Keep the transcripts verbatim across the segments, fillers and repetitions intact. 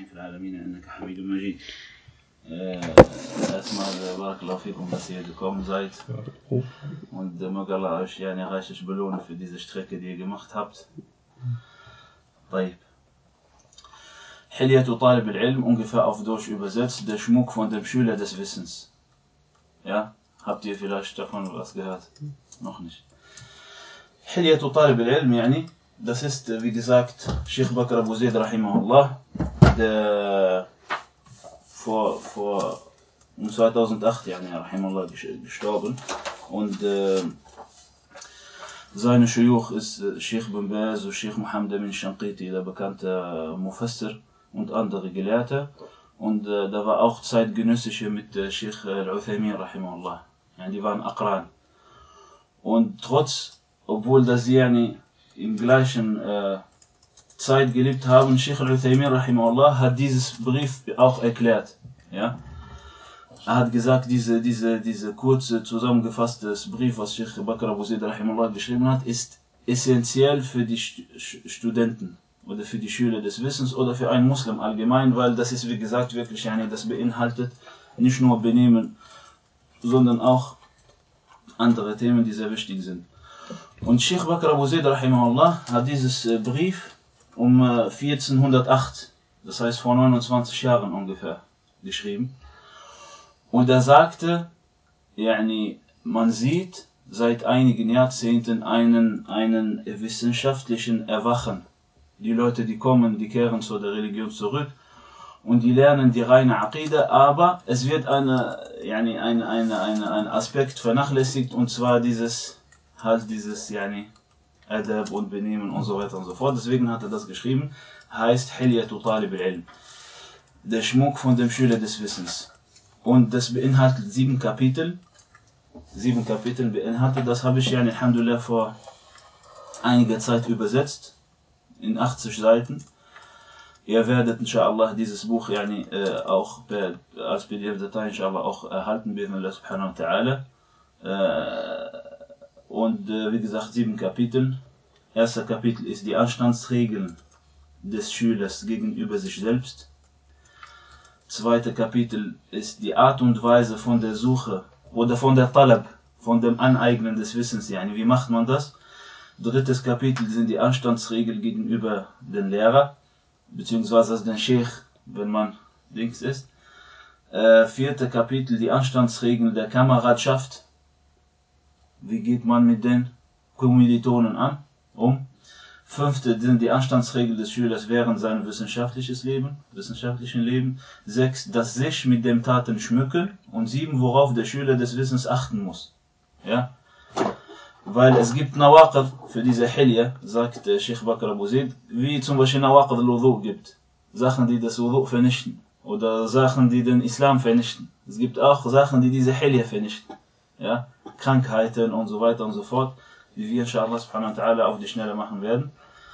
في العالمين إنك حميد مجيد. Erstmal Barakallahu fikum, dass ihr gekommen seid und möge Allah euch yani reichlich belohnen für diese Strecke, die ihr gemacht habt. طيب. Hilyatu Talib al-Ilm, ungefähr auf Deutsch übersetzt, der Schmuck von dem Schüler des Wissens. Ja, habt ihr vielleicht davon was gehört? Noch nicht. Hilyatu Talib al-Ilm, yani, das ist, wie gesagt, Sheikh Bakr Abu Zaid rahimahullah, der vor, vor um zweitausendacht, yani, rahimahullah, gestorben. Und äh, seine Shuyukh ist äh, Sheikh bin Baz und Sheikh Muhammad bin Shanqiti, der bekannte äh, Mufassir und andere Gelehrte. Und äh, da war auch Zeitgenössische mit äh, Sheikh Al-Uthaymin, rahimahullah. Yani, die waren Aqran. Und trotz, obwohl dass sie yani, im gleichen äh, Zeit gelebt haben, Sheikh Al-Uthaymin, rahimahullah, hat dieses Brief auch erklärt. Ja? Er hat gesagt, diese, diese, diese kurze zusammengefasste Brief, was Sheikh Bakr Abu Zaid rahimahullah geschrieben hat, ist essentiell für die Studenten oder für die Schüler des Wissens oder für einen Muslim allgemein, weil das ist, wie gesagt, wirklich, yani, das beinhaltet nicht nur Benehmen, sondern auch andere Themen, die sehr wichtig sind. Und Sheikh Bakr Abu Zaid rahimahullah hat dieses Brief um vierzehnhundertacht, das heißt vor neunundzwanzig Jahren ungefähr, geschrieben. Und er sagte, yani, man sieht seit einigen Jahrzehnten einen, einen wissenschaftlichen Erwachen. Die Leute, die kommen, die kehren zu der Religion zurück und die lernen die reine Aqida, aber es wird eine, yani, eine, eine, eine, ein Aspekt vernachlässigt, und zwar dieses, halt dieses, yani, Adab und Benehmen und so weiter und so fort. Deswegen hat er das geschrieben, heißt Hilyatu Talib al-Ilm, der Schmuck von dem Schüler des Wissens. Und das beinhaltet sieben Kapitel. Sieben Kapitel beinhaltet, das habe ich ja, alhamdulillah, vor einiger Zeit übersetzt, in achtzig Seiten. Ihr werdet, inshallah, dieses Buch yani, äh, auch per, als P D F-Datei, inshallah, auch erhalten, bi'idhnillah subhanahu wa ta'ala. Äh, und äh, wie gesagt, sieben Kapitel. Erster Kapitel ist die Anstandsregeln des Schülers gegenüber sich selbst. Zweite Kapitel ist die Art und Weise von der Suche oder von der Talab, von dem Aneignen des Wissens. Yani, wie macht man das? Drittes Kapitel sind die Anstandsregeln gegenüber dem Lehrer, beziehungsweise den Sheikh, wenn man links ist. Äh, vierte Kapitel die Anstandsregeln der Kameradschaft. Wie geht man mit den Kommilitonen an, um? Fünfte sind die Anstandsregeln des Schülers während seinem wissenschaftliches Leben, wissenschaftlichen Leben. Sechs, das sich mit dem Taten schmücken. Und sieben, worauf der Schüler des Wissens achten muss. Ja? Weil es gibt Nawaqid für diese Hilya, sagt äh, Sheikh Bakr Abu Zaid, wie zum Beispiel Nawaqid al-Wudu gibt. Sachen, die das Wudu vernichten. Oder Sachen, die den Islam vernichten. Es gibt auch Sachen, die diese Hilya vernichten. Ja? Krankheiten und so weiter und so fort, wie wir inshallah subhanahu wa ta'ala auf die Schnelle machen werden.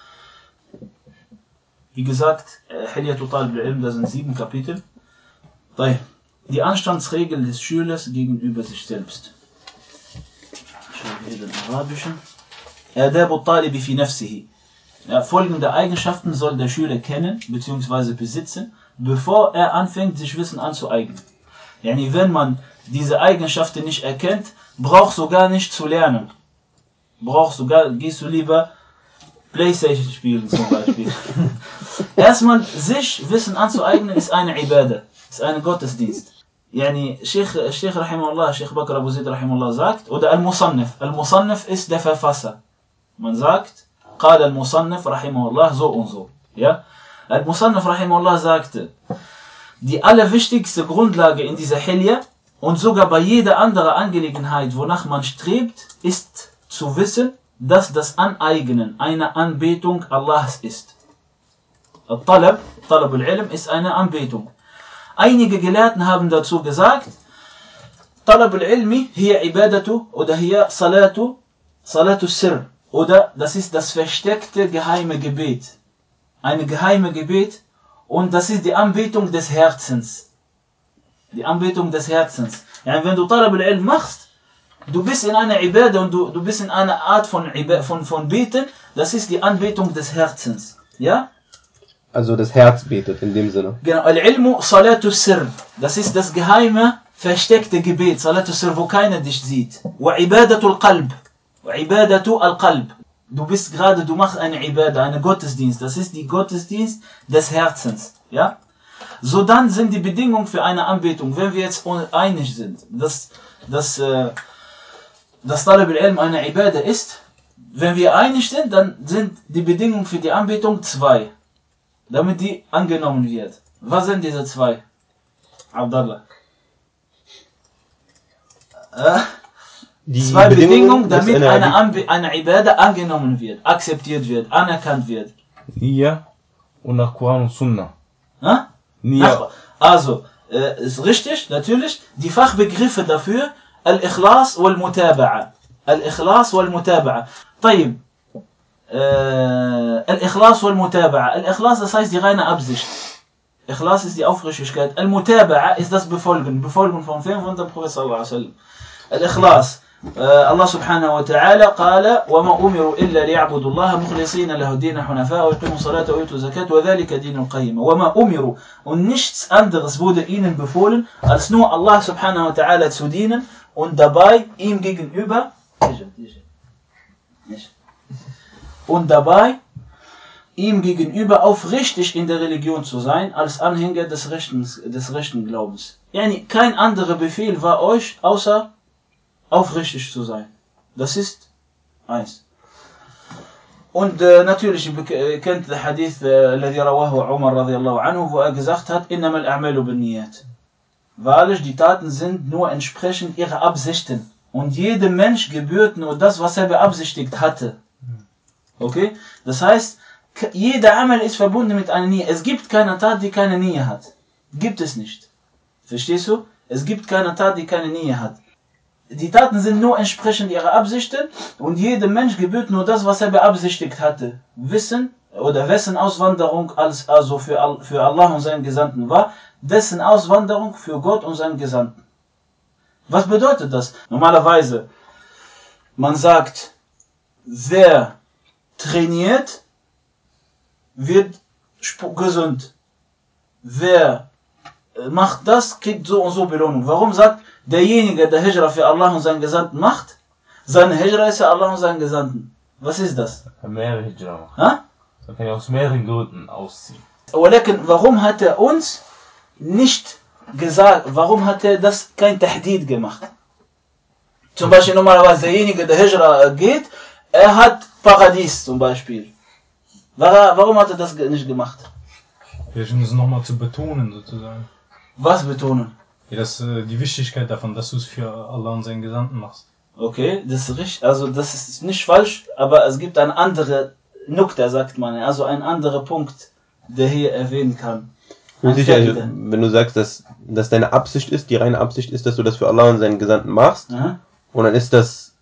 Wie gesagt, Hilyatu Talib al-Ilm, das sind sieben Kapitel. Die Anstandsregeln des Schülers gegenüber sich selbst. Ich schreibe hier den Arabischen. Adabu Talibi fi nafsihi. Ja, folgende Eigenschaften soll der Schüler kennen bzw. besitzen, bevor er anfängt, sich Wissen anzueignen. Yani, wenn man diese Eigenschaften nicht erkennt, brauchst du gar nicht zu lernen. Brauchst du gar, gehst du lieber Playstation spielen zum Beispiel. Erstmal, sich Wissen anzueignen, ist eine Ibadah, ist ein Gottesdienst. Yani, Sheikh, Sheikh rahimahullah, Sheikh Bakr Abu Zaid rahimahullah sagt, oder Al-Musannif. Al-Musannif ist der Verfasser. Man sagt, Qala Al-Musannif rahimahullah, so und so. Ja? Al-Musannif rahimahullah sagte, die allerwichtigste Grundlage in dieser Hilya und sogar bei jeder anderen Angelegenheit, wonach man strebt, ist zu wissen, dass das Aneignen eine Anbetung Allahs ist. Al-Talab, Talab al-Ilm ist eine Anbetung. Einige Gelehrten haben dazu gesagt, Talab al-Ilmi, hier Ibadatu oder hier Salatu, Salatu Sirr. Oder das ist das versteckte geheime Gebet. Eine geheime Gebet, und das ist die Anbetung des Herzens. Die Anbetung des Herzens. Ja, wenn du Talab al-Ilm machst, du bist in einer Ibadah und du, du bist in einer Art von, von, von Beten, das ist die Anbetung des Herzens. Ja? also das Herz betet in dem Sinne. Genau, Al-Ilmu Salatu Sirr. Das ist das geheime, versteckte Gebet. Salatu Sirr, wo keiner dich sieht. Wa Ibadatu al-Qalb. Wa Ibadatu al-Qalb. Du bist gerade, du machst eine Ibadah, einen Gottesdienst. Das ist die Gottesdienst des Herzens. Ja? So dann sind die Bedingungen für eine Anbetung, wenn wir jetzt einig sind, dass, dass, äh, dass Talab al-Ilm eine Ibadah ist, wenn wir einig sind, dann sind die Bedingungen für die Anbetung zwei, damit die angenommen wird. Was sind diese zwei? Abdallah. Äh, Die zwei Bedingungen, Bedingungen, damit dass eine, eine, Anbe eine Ibadah angenommen wird, akzeptiert wird, anerkannt wird. Nia und nach Koran und Sunna. Hä? Nia. Nach, also, äh, ist richtig, natürlich, die Fachbegriffe dafür, Al-Ikhlas wal-Mutaba'a. Al-Ikhlas wal-Mutaba'a. طيب. Äh, Al-Ikhlas wal-Mutaba'a. Al-Ikhlas, das heißt die reine Absicht. Ikhlas ist die Aufrichtigkeit. Al-Mutaba'a ist das Befolgen. Befolgen von wem? Von dem Prophet sallallahu alaihi wasallam. Al-Ikhlas. الله سبحانه وتعالى قال وما أمروا إلا ليعبدوا الله مخلصين له الدين حنفاء ويقيموا الصلاة ويؤتوا الزكاة وذلك دين القيم وما أمروا und nichts anderes wurde ihnen befohlen als nur Allah subhanahu wa ta'ala zu dienen und dabei ihm gegenüber und dabei ihm gegenüber aufrichtig in der Religion zu sein als Anhänger des rechten, des rechten Glaubens. Yani kein anderer Befehl war euch außer aufrichtig zu sein. Das ist eins. Und äh, natürlich, ihr kennt den Hadith, الذي رواه عمر رضي الله عنه, wo er gesagt hat, إنما الأعمال بالنيات. Wahrlich, die Taten sind nur entsprechend ihrer Absichten. Und jedem Mensch gebührt nur das, was er beabsichtigt hatte. Okay? Das heißt, jeder Amal ist verbunden mit einer Nia. Es gibt keine Tat, die keine Nia hat. Gibt es nicht. Verstehst du? Es gibt keine Tat, die keine Nia hat. Die Taten sind nur entsprechend ihrer Absichten und jedem Mensch gebührt nur das, was er beabsichtigt hatte. Wissen oder wessen Auswanderung als also für, für Allah und seinen Gesandten war, dessen Auswanderung für Gott und seinen Gesandten. Was bedeutet das? Normalerweise, man sagt, wer trainiert, wird gesund. Wer macht das, kriegt so und so Belohnung. Warum sagt derjenige, der Hijra für Allah und seinen Gesandten macht, seine Hijra ist für Allah und seinen Gesandten? Was ist das? Mehrere Hijra machen. Ha? Man kann ja aus mehreren Gründen ausziehen. Warum hat er uns nicht gesagt, warum hat er das kein Tahdid gemacht? Zum Beispiel normalerweise derjenige, der Hijra geht, er hat Paradies zum Beispiel. Warum hat er das nicht gemacht? Vielleicht um es nochmal zu betonen sozusagen. Was betonen? Ja, das, äh, die Wichtigkeit davon, dass du es für Allah und seinen Gesandten machst. Okay, das ist richtig, also das ist nicht falsch, aber es gibt eine andere Nukta, sagt man, also ein anderer Punkt, der hier erwähnen kann. Sicher, also, wenn du sagst, dass, dass deine Absicht ist, die reine Absicht ist, dass du das für Allah und seinen Gesandten machst, Aha. Und dann ist das,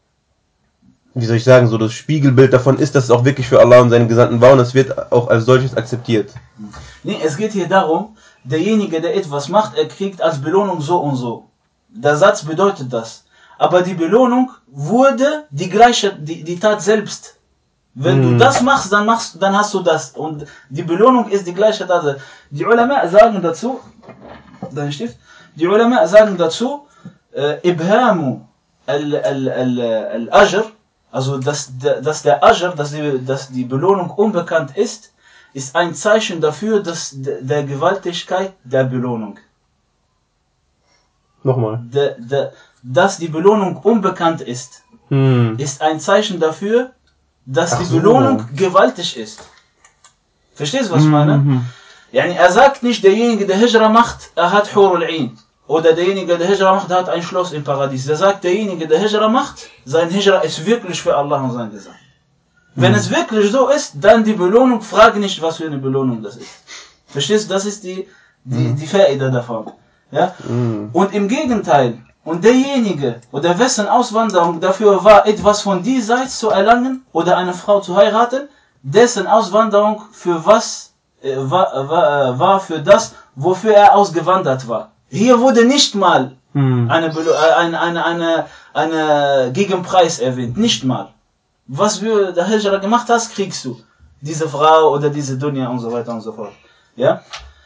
wie soll ich sagen, so das Spiegelbild davon ist, dass es auch wirklich für Allah und seinen Gesandten war und es wird auch als solches akzeptiert. Nee, es geht hier darum, derjenige, der etwas macht, er kriegt als Belohnung so und so. Der Satz bedeutet das. Aber die Belohnung wurde die gleiche, die, die Tat selbst. Wenn hm. du das machst, dann machst, dann hast du das. Und die Belohnung ist die gleiche Tat. Die Ulama sagen dazu, dein Stift, die Ulama sagen dazu, äh, Ibhamu al-Ajr, also dass, dass der Ajr, dass die, dass die Belohnung unbekannt ist, ist ein Zeichen dafür, dass der Gewaltigkeit der Belohnung. Nochmal. De, de, dass die Belohnung unbekannt ist, hm. ist ein Zeichen dafür, dass Ach die so. Belohnung gewaltig ist. Verstehst du, was ich meine? Mhm. Yani, er sagt nicht, derjenige, der Hijra macht, er hat Hurul Ain. Oder derjenige, der Hijra macht, hat ein Schloss im Paradies. Er sagt, derjenige, der Hijra macht, sein Hijra ist wirklich für Allah und sein Gesandten. Wenn es wirklich so ist, dann die Belohnung, frage nicht, was für eine Belohnung das ist. Verstehst du? Das ist die, die, die Faida davon. Ja? Mhm. Und im Gegenteil, und derjenige, oder wessen Auswanderung dafür war, etwas von diesseits zu erlangen, oder eine Frau zu heiraten, dessen Auswanderung für was, äh, war, war, war für das, wofür er ausgewandert war. Hier wurde nicht mal mhm. eine, eine, eine, eine, eine Gegenpreis erwähnt. Nicht mal. Was du der Hijra gemacht hast, kriegst du. diese Frau oder diese Dunya und so weiter und so fort. Ja?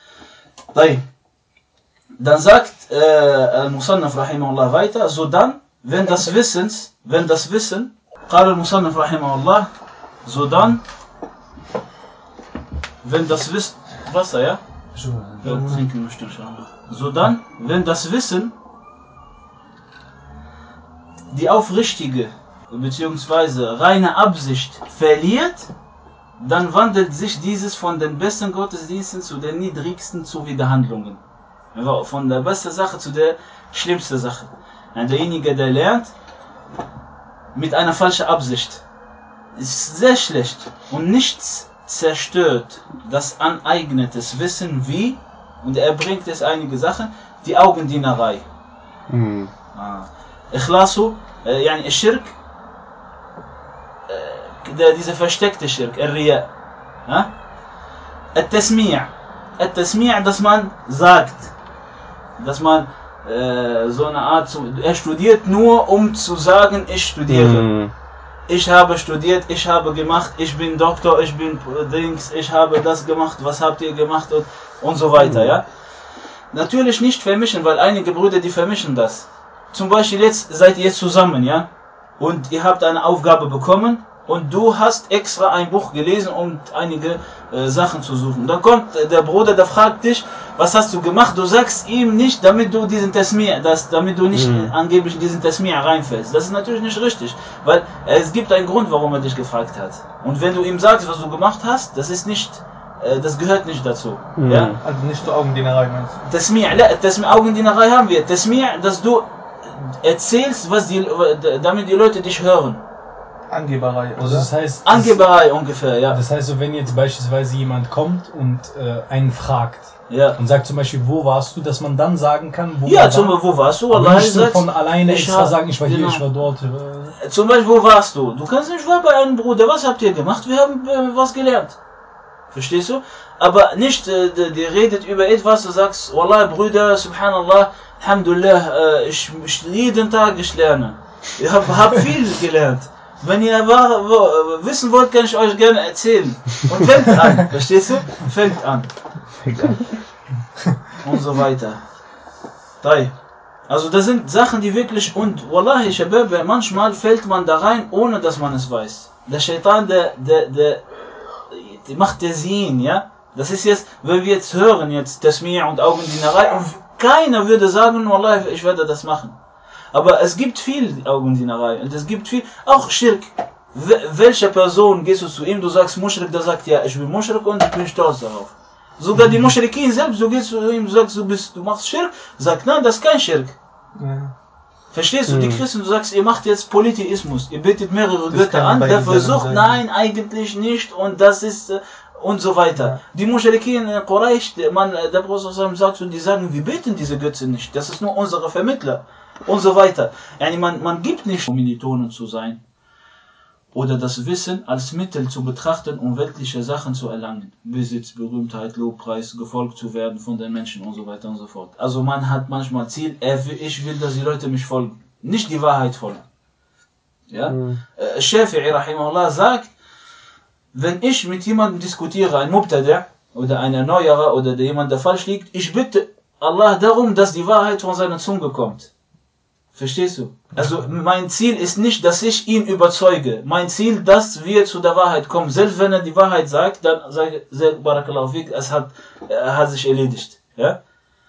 Dann sagt äh, Al-Musannaf rahimahullah weiter, so dann, wenn das Wissens, wenn das Wissen, قال المصنف رحمه الله, so dann, wenn das Wissen, Wasser, ja? Ja, trinken möchte, inshallah. So dann, wenn das Wissen die aufrichtige bzw. reine Absicht verliert, dann wandelt sich dieses von den besten Gottesdiensten zu den niedrigsten Zuwiderhandlungen. Von der besten Sache zu der schlimmsten Sache. Derjenige, der lernt mit einer falschen Absicht, ist sehr schlecht und nichts zerstört das aneignete Wissen wie, und er bringt es einige Sachen, die Augendienerei. Mhm. Ah. Ikhlasu, äh, yani Schirk, äh, der, diese versteckte Schirk, Al-Riya. Al-Tasmi', Al-Tasmi', dass man sagt, dass man äh, so eine Art, er studiert nur, um zu sagen, ich studiere. Mhm. Ich habe studiert, ich habe gemacht, ich bin Doktor, ich bin Dings, ich habe das gemacht, was habt ihr gemacht und, und so weiter, mhm. ja. Natürlich nicht vermischen, weil einige Brüder, die vermischen das. Zum Beispiel jetzt seid ihr zusammen, ja, und ihr habt eine Aufgabe bekommen und du hast extra ein Buch gelesen, um einige äh, Sachen zu suchen. Dann kommt äh, der Bruder, der fragt dich, was hast du gemacht? Du sagst ihm nicht, damit du diesen Tasmi', das, damit du nicht mhm. angeblich in diesen Tasmi' reinfällst. Das ist natürlich nicht richtig, weil äh, es gibt einen Grund, warum er dich gefragt hat. Und wenn du ihm sagst, was du gemacht hast, das ist nicht, äh, das gehört nicht dazu. Mhm. Ja? Also nicht zur Augendienerei meinst du? Tasmi', Tasmi', Augendienerei haben wir. Tasmi', dass du erzählst, was die, damit die Leute dich hören. Angeberei, oder? Also das heißt, Angeberei das, ungefähr, ja. Das heißt, so wenn jetzt beispielsweise jemand kommt und äh, einen fragt, ja, und sagt zum Beispiel, wo warst du, dass man dann sagen kann, wo ja, zum Beispiel, wo warst du? Aber nicht so von alleine ich extra sagen, ich war genau. hier, ich war dort. Äh. Zum Beispiel, wo warst du? Du kannst nicht, ich war bei einem Bruder, was habt ihr gemacht? Wir haben äh, was gelernt. Verstehst du? Aber nicht, äh, die redet über etwas, du sagst, Wallah, Brüder, Subhanallah, Alhamdulillah, äh, ich, ich, jeden Tag ich lerne. Ich habe hab viel gelernt. Wenn ihr war, wo, wissen wollt, kann ich euch gerne erzählen. Und fängt an, verstehst du? Fängt an. Fängt an. Und so weiter. Drei. Also das sind Sachen, die wirklich, und Wallahi, Shabab, manchmal fällt man da rein, ohne dass man es weiß. Der Shaitan, der, der, der, der macht der Sinn, ja? Das ist jetzt, wenn wir jetzt hören, jetzt Tasmi' und Augendienerei, und keiner würde sagen, Wallahi, ich werde das machen. Aber es gibt viel Augendienerei und es gibt viel, auch Schirk. Welche Person gehst du zu ihm, du sagst Mushrik, der sagt, ja, ich bin Mushrik und ich bin stolz darauf. Sogar die Mushrikin selbst, du gehst zu ihm, du sagst, du bist, du machst Schirk, sagt, nein, das ist kein Schirk. Ja. Verstehst du, mhm. die Christen, du sagst, ihr macht jetzt Polytheismus, ihr betet mehrere das Götter an, der versucht, nein, eigentlich nicht und das ist, und so weiter. Ja. Die Mushrikin in Quraysh, man, der Prophet sagt, und die sagen, wir beten diese Götze nicht, das ist nur unsere Vermittler. Und so weiter. Yani man, man gibt nicht, um Militonen zu sein oder das Wissen als Mittel zu betrachten, um weltliche Sachen zu erlangen. Besitz, Berühmtheit, Lobpreis, gefolgt zu werden von den Menschen und so weiter und so fort. Also man hat manchmal Ziel, ich will, dass die Leute mich folgen, nicht die Wahrheit folgen. Ja? Mhm. Shafi'i rahimahullah sagt, wenn ich mit jemandem diskutiere, ein Mubtada' oder ein Erneuerer oder jemand, der falsch liegt, ich bitte Allah darum, dass die Wahrheit von seiner Zunge kommt. Verstehst du? Also mein Ziel ist nicht, dass ich ihn überzeuge. Mein Ziel, dass wir zu der Wahrheit kommen. Selbst wenn er die Wahrheit sagt, dann sage ich, Barakallahu fik, es hat, er hat sich erledigt. Ja?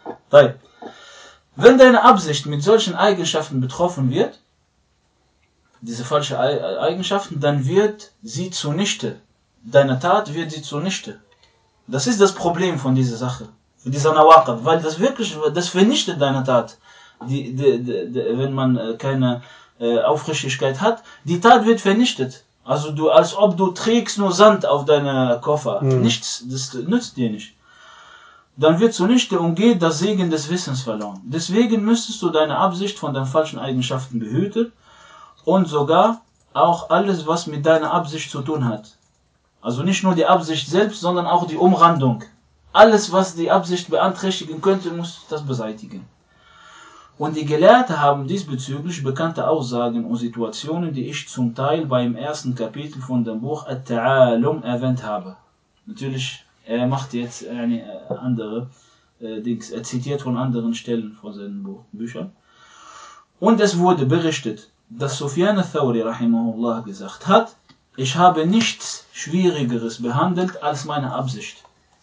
Wenn deine Absicht mit solchen Eigenschaften betroffen wird, diese falschen Eigenschaften, dann wird sie zunichte. Deine Tat wird sie zunichte. Das ist das Problem von dieser Sache, von dieser Nawaqab, weil das wirklich, das vernichtet deine Tat. Die, die, die, die, wenn man keine äh, Aufrichtigkeit hat, die Tat wird vernichtet. Also du, als ob du trägst nur Sand auf deine Koffer. Mhm. Nichts, das nützt dir nicht. Dann wird zunichte und geht das Segen des Wissens verloren. Deswegen müsstest du deine Absicht von den falschen Eigenschaften behüten und sogar auch alles, was mit deiner Absicht zu tun hat. Also nicht nur die Absicht selbst, sondern auch die Umrandung. Alles, was die Absicht beeinträchtigen könnte, musst du das beseitigen. Und die Gelehrten haben diesbezüglich bekannte Aussagen und Situationen, die ich zum Teil beim ersten Kapitel von dem Buch At-Ta'alum erwähnt habe. Natürlich, er macht jetzt eine andere äh, Dings, er zitiert von anderen Stellen von seinen Buch, Büchern. Und es wurde berichtet, dass Sufyan al-Thawri rahimahullah gesagt hat, ich habe nichts Schwierigeres behandelt als meine Absicht.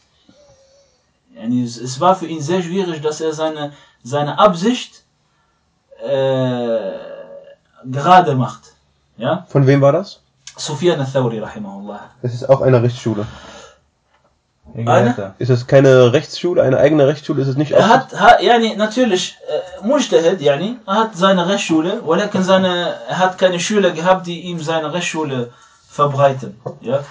Yani es war für ihn sehr schwierig, dass er seine, seine Absicht äh, gerade macht. Ja? Von wem war das? Sufyan al-Thawri rahimahullah. Das ist auch eine Rechtsschule. Eine? Ist es keine Rechtsschule, eine eigene Rechtsschule? Ist es nicht? Er hat, hat yani, natürlich, äh, Mujtahid, yani, er hat seine Rechtsschule, aber seine, er hat keine Schüler gehabt, die ihm seine Rechtsschule verbreiten. Ja?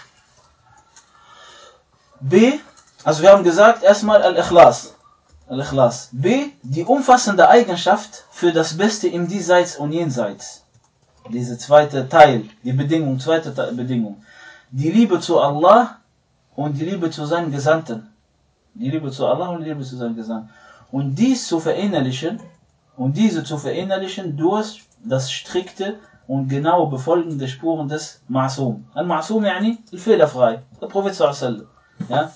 B, also wir haben gesagt, erstmal Al-Ikhlas. Al-Ikhlas. B, die umfassende Eigenschaft für das Beste im Diesseits und Jenseits. Diese zweite Teil, die Bedingung, zweite Teil, Bedingung. Die Liebe zu Allah und die Liebe zu seinen Gesandten. Die Liebe zu Allah und die Liebe zu seinen Gesandten. Und dies zu verinnerlichen, und diese zu verinnerlichen durch das strikte und genaue Befolgen der Spuren des Ma'asum. Al-Ma'asum yani, fehlerfrei. Der Prophet sallallahu alaihi wasallam. Ja?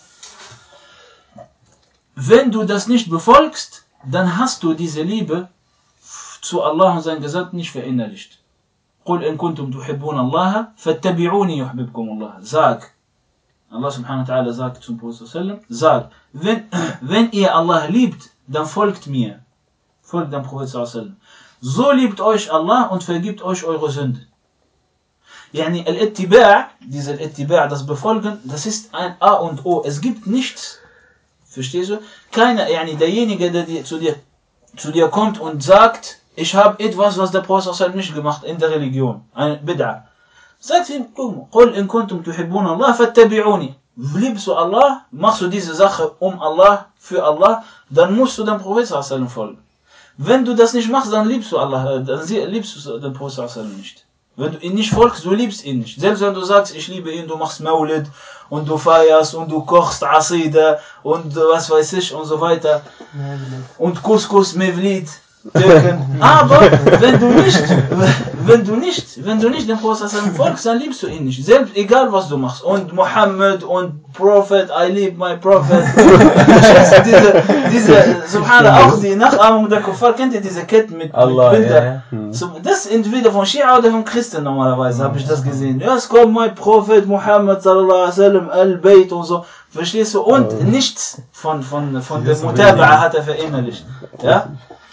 Wenn du das nicht befolgst, dann hast du diese Liebe zu Allah und seinen Gesandten nicht verinnerlicht. قُلْ إِن كُنْتُمْ تُحِبُّونَ اللَّهَ فَاتَّبِعُونِي يُحْبِبْكُمُ اللَّهَ. Sag, Allah subhanahu wa ta'ala sagt zum Prophet sallallahu alaihi wasallam, sag, wenn, wenn ihr Allah liebt, dann folgt mir. Folgt dem Prophet sallallahu alaihi wasallam. So liebt euch Allah und vergibt euch eure Sünden. Yani Al-Ittiba', dieser Al-Ittiba', das Befolgen, das ist ein A und O. Es gibt nichts, verstehst du? Keiner, yani derjenige, der dir, zu, dir, zu dir kommt und sagt, ich habe etwas, was der Prophet sallallahu alaihi wasallam nicht gemacht in der Religion, ein Bid'a. Sagt ihm, قُلْ إِن كُنْتُمْ تُحِبُّونَ اللَّهَ فَاتَّبِعُونِي. Liebst du Allah, machst du diese Sache um Allah, für Allah, dann musst du dem Prophet sallallahu alaihi wasallam folgen. Wenn du das nicht machst, dann liebst du Allah, dann liebst du den Prophet sallallahu alaihi wasallam nicht. Wenn du ihn nicht folgst, du liebst ihn nicht. Selbst wenn du sagst, ich liebe ihn, du machst Maulid und du feierst und du kochst Asida und was weiß ich und so weiter. Und Couscous, Mevlid, Türken. Aber wenn du nicht, wenn du nicht, wenn du nicht dem Prophet folgst, dann liebst du ihn nicht. Selbst egal was du machst. Und Muhammad und Prophet, I live my Prophet. diese, diese, subhanallah, auch die Nachahmung der Kuffar, kennt ihr diese Ketten mit, Allah, mit Bildern? ja, ja. So, das entweder von Shia oder von Christen normalerweise, habe ich das gesehen. Ja, es kommt mein Prophet Muhammad sallallahu alaihi wasallam, Al-Bayt und so. Verstehst du? Und oh. nichts von, von, von der Mutaba'a hat er verinnerlicht. Ja?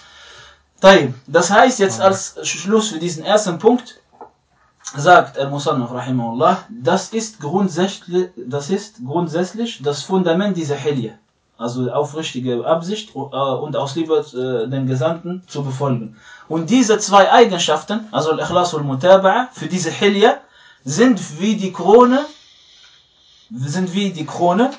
Das heißt jetzt als Schluss für diesen ersten Punkt, sagt Al-Musannaf rahimahullah, das ist grundsätzlich, das ist grundsätzlich das Fundament dieser Hilya, also aufrichtige Absicht und aus Liebe den Gesandten zu befolgen. Und diese zwei Eigenschaften, also Al-Ikhlas und Al-Mutaba'a, für diese Hilya sind wie die Krone, sind wie die Krone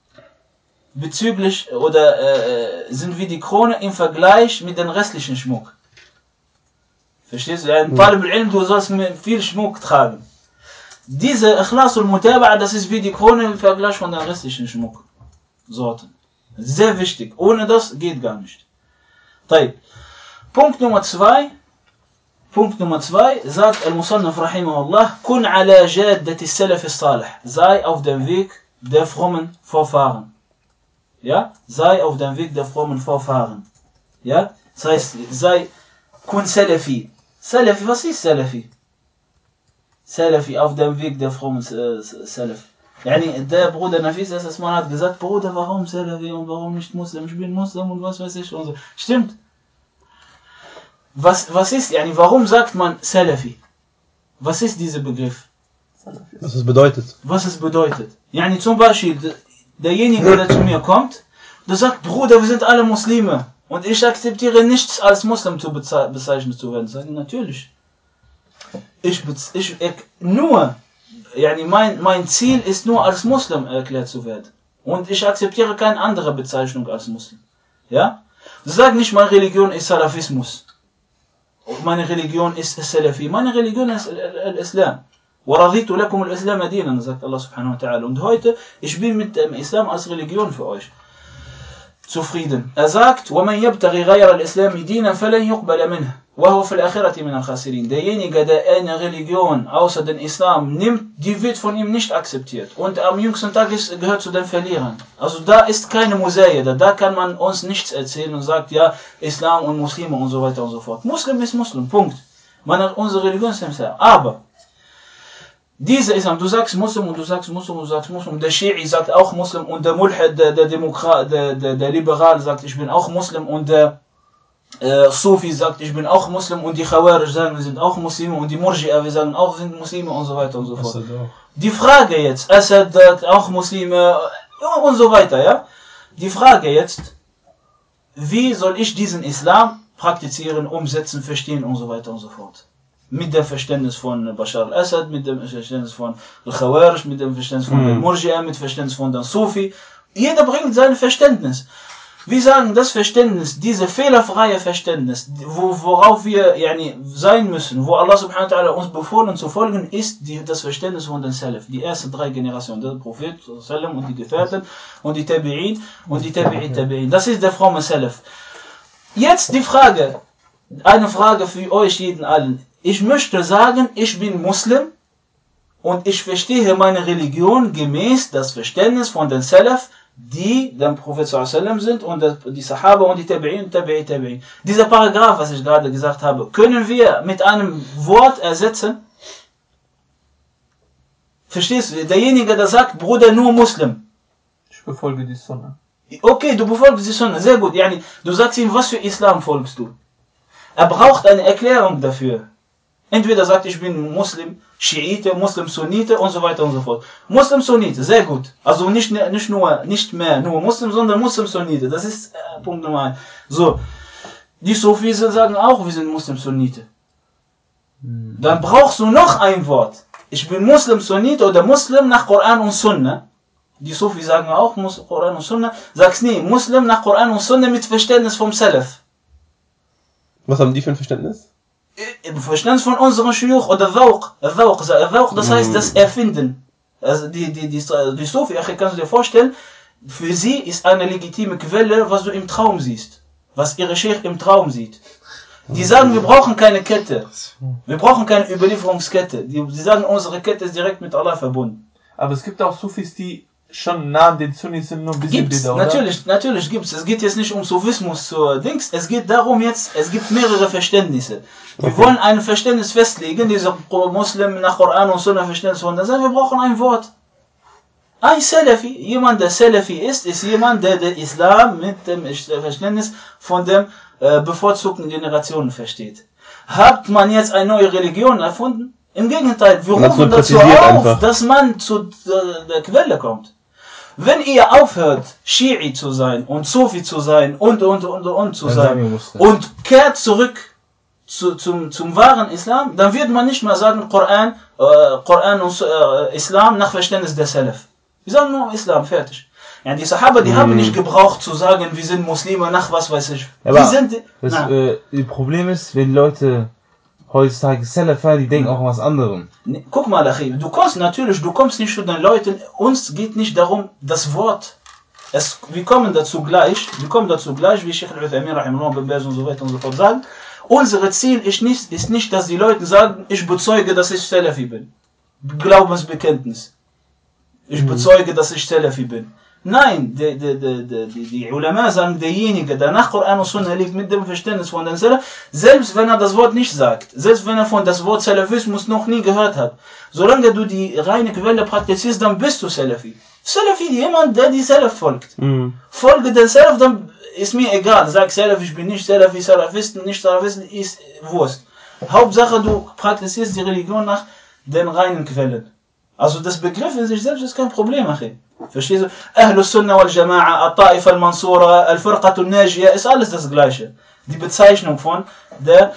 bezüglich oder äh, sind wie die Krone im Vergleich mit dem restlichen Schmuck. Verstehst du? Ja, in Talib al-Ilm, du sollst viel Schmuck tragen. Diese Ikhlas und Mutaba'a, das ist wie die Krone im Vergleich von den restlichen Schmucksorten. Sehr wichtig. Ohne das geht gar nicht. طيب. Punkt Nummer zwei. Punkt Nummer zwei sagt Al-Musannaf rahimahullah, kun ala jaddati salaf as-salih. Sei auf dem Weg der frommen Vorfahren. Ja, sei auf dem Weg der frommen Vorfahren. Ja, das heißt, sei kun Salafi. Salafi, was ist Salafi? Salafi auf dem Weg der frommen äh, Salaf. Yani, der Bruder Nafis Asman hat gesagt, Bruder, warum Salafi und warum nicht Muslim? Ich bin Muslim und was weiß ich und so. Stimmt. Was, was ist, yani, warum sagt man Salafi? Was ist dieser Begriff? Was es bedeutet. Was es bedeutet. Yani, zum Beispiel, derjenige, der zu mir kommt, der sagt, Bruder, wir sind alle Muslime und ich akzeptiere nichts als Muslim zu bezeichnet zu werden. Sagen, natürlich. Ich, ich, ich nur, yani mein, mein Ziel ist nur als Muslim erklärt zu werden. Und ich akzeptiere keine andere Bezeichnung als Muslim. Ja? Sag nicht, meine Religion ist Salafismus. Meine Religion ist Salafi. Meine Religion ist Islam. وَرَضِيتُ لَكُمُ الْإِسْلَامَ دِينًا, sagt Allah subhanahu wa ta'ala. Und heute, ich bin mit dem Islam als Religion für euch. zufrieden. Er sagt, وَمَنْ يَبْتَغِي غَيْرَ الْإِسْلَامِ دِينًا فَلَنْ يُقْبَلَ مِنْهُ وَهُوَ فِي الْآخِرَةِ مِنَ الْخَاسِرِينَ. Derjenige, der eine Religion außer den Islam nimmt, die wird von ihm nicht akzeptiert. Und am jüngsten Tag ist, gehört zu den Verlierern. Also da ist keine Musee, da, da kann man uns nichts erzählen und sagt, ja, Islam und Muslime und so weiter und so fort. Muslim ist Muslim, Punkt. Man hat unsere Religion ist Islam. Aber diese Islam, du sagst Muslim und du sagst Muslim und du sagst Muslim, der Schi'i sagt auch Muslim und der Mulhid, der, der Demokrat, der, der, der Liberal sagt, ich bin auch Muslim und der äh, Sufi sagt, ich bin auch Muslim und die Khawarij sagen, wir sind auch Muslime und die Murji'a, wir sagen auch, wir sind Muslime und so weiter und so fort. Die Frage jetzt, Assad sagt auch Muslime und so weiter, ja? Die Frage jetzt, wie soll ich diesen Islam praktizieren, umsetzen, verstehen und so weiter und so fort? Mit dem Verständnis von Bashar al-Assad, mit dem Verständnis von Al-Khawarij, mit dem Verständnis von den Murji'a, mit dem Verständnis von den Sufi. Jeder bringt sein Verständnis. Wir sagen, das Verständnis, diese fehlerfreie Verständnis, wo, worauf wir yani, sein müssen, wo Allah subhanahu wa ta'ala uns befohlen zu folgen, ist die, das Verständnis von den Salaf. Die ersten drei Generationen, der Prophet und die Gefährten und die Tabi'in und die Tabi'in Tabi'in. Das ist der fromme Salaf. Jetzt die Frage, eine Frage für euch jeden allen. Ich möchte sagen, ich bin Muslim und ich verstehe meine Religion gemäß das Verständnis von den Salaf, die dem Prophet sallallahu alaihi wasallam sind und die Sahaba und die Tabi'in und Tabi'i Tabi'in. Dieser Paragraph, was ich gerade gesagt habe, können wir mit einem Wort ersetzen? Verstehst du? Derjenige, der sagt, Bruder, nur Muslim. Ich befolge die Sunna. Okay, du befolgst die Sunna, sehr gut. Yani, du sagst ihm, was für Islam folgst du? Er braucht eine Erklärung dafür. Entweder sagt, ich bin Muslim, Schiite, Muslim, Sunnite und so weiter und so fort. Muslim, Sunnite, sehr gut. Also nicht, nicht nur, nicht mehr nur Muslim, sondern Muslim, Sunnite. Das ist äh, Punkt Nummer eins. So. Die Sufis sagen auch, wir sind Muslim, Sunnite. Dann brauchst du noch ein Wort. Ich bin Muslim, Sunnite oder Muslim nach Koran und Sunna. Die Sufis sagen auch Muslim, Koran und Sunna. Sagst nie, Muslim nach Koran und Sunna mit Verständnis vom Salaf. Was haben die für ein Verständnis? Im Verständnis von unseren Shuyukh oder Dhawq. Dhawq, das heißt das Erfinden. Also die, die, die, die Sufi, kannst du dir vorstellen, für sie ist eine legitime Quelle, was du im Traum siehst. Was ihre Sheikh im Traum sieht. Die sagen, wir brauchen keine Kette. Wir brauchen keine Überlieferungskette. Die, die sagen, unsere Kette ist direkt mit Allah verbunden. Aber es gibt auch Sufis, die schon nah an den Sunnis sind, nur ein bisschen gibt's, wieder, oder? Natürlich, natürlich gibt's. Es geht jetzt nicht um Sufismus zu Dings. Es geht darum jetzt, es gibt mehrere Verständnisse. Wir okay. wollen ein Verständnis festlegen, dieser Muslim nach Koran und Sunna Verständnis von der sagen, wir brauchen ein Wort. Ein Salafi, jemand der Salafi ist, ist jemand, der den Islam mit dem Verständnis von dem äh, bevorzugten Generationen versteht. Hat man jetzt eine neue Religion erfunden? Im Gegenteil, wir rufen dazu auf, einfach. dass man zu äh, der Quelle kommt. Wenn ihr aufhört, Schi'i zu sein und Sufi zu sein und und und und zu sein und kehrt zurück zu, zum, zum wahren Islam, dann wird man nicht mehr sagen, Koran, äh, Koran und äh, Islam nach Verständnis der Salaf. Wir sagen nur Islam, fertig. Ja, die Sahaba, die hm. haben nicht gebraucht zu sagen, wir sind Muslime nach was weiß ich. Ja, wir sind, das äh, Problem ist, wenn Leute heutzutage Salafa, die denken auch an was anderem. Guck mal, du kommst natürlich, du kommst nicht zu den Leuten, uns geht nicht darum, das Wort. Es, wir kommen dazu gleich, wir kommen dazu gleich, wie Sheikh al-Uthaymin rahimahullah und so weiter und so fort sagen. Unser Ziel ist nicht, ist nicht, dass die Leute sagen, ich bezeuge, dass ich Salafi bin. Glaubensbekenntnis. Ich bezeuge, dass ich Salafi bin. Nein, die, die, die, die, die Ulama sagen, derjenige, der nach Koran und Sunna lebt mit dem Verständnis von den Salaf, selbst wenn er das Wort nicht sagt, selbst wenn er von das Wort Salafismus noch nie gehört hat, solange du die reine Quelle praktizierst, dann bist du Salafi. Salafi, jemand, der die Salaf folgt. Mhm. Folge den Salaf, dann ist mir egal. Sag Salaf, ich bin nicht Salafi, Salafisten, nicht Salafisten, ist Wurst. Hauptsache, du praktizierst die Religion nach den reinen Quellen. Also das Begriff in sich selbst ist kein Problem, Achim. Verstehst du? Ahlus Sunnah wal Jama'a, Al-Ta'ifa al-Mansura, Al-Firqat al-Najiyah, ist alles das Gleiche. Die Bezeichnung von der,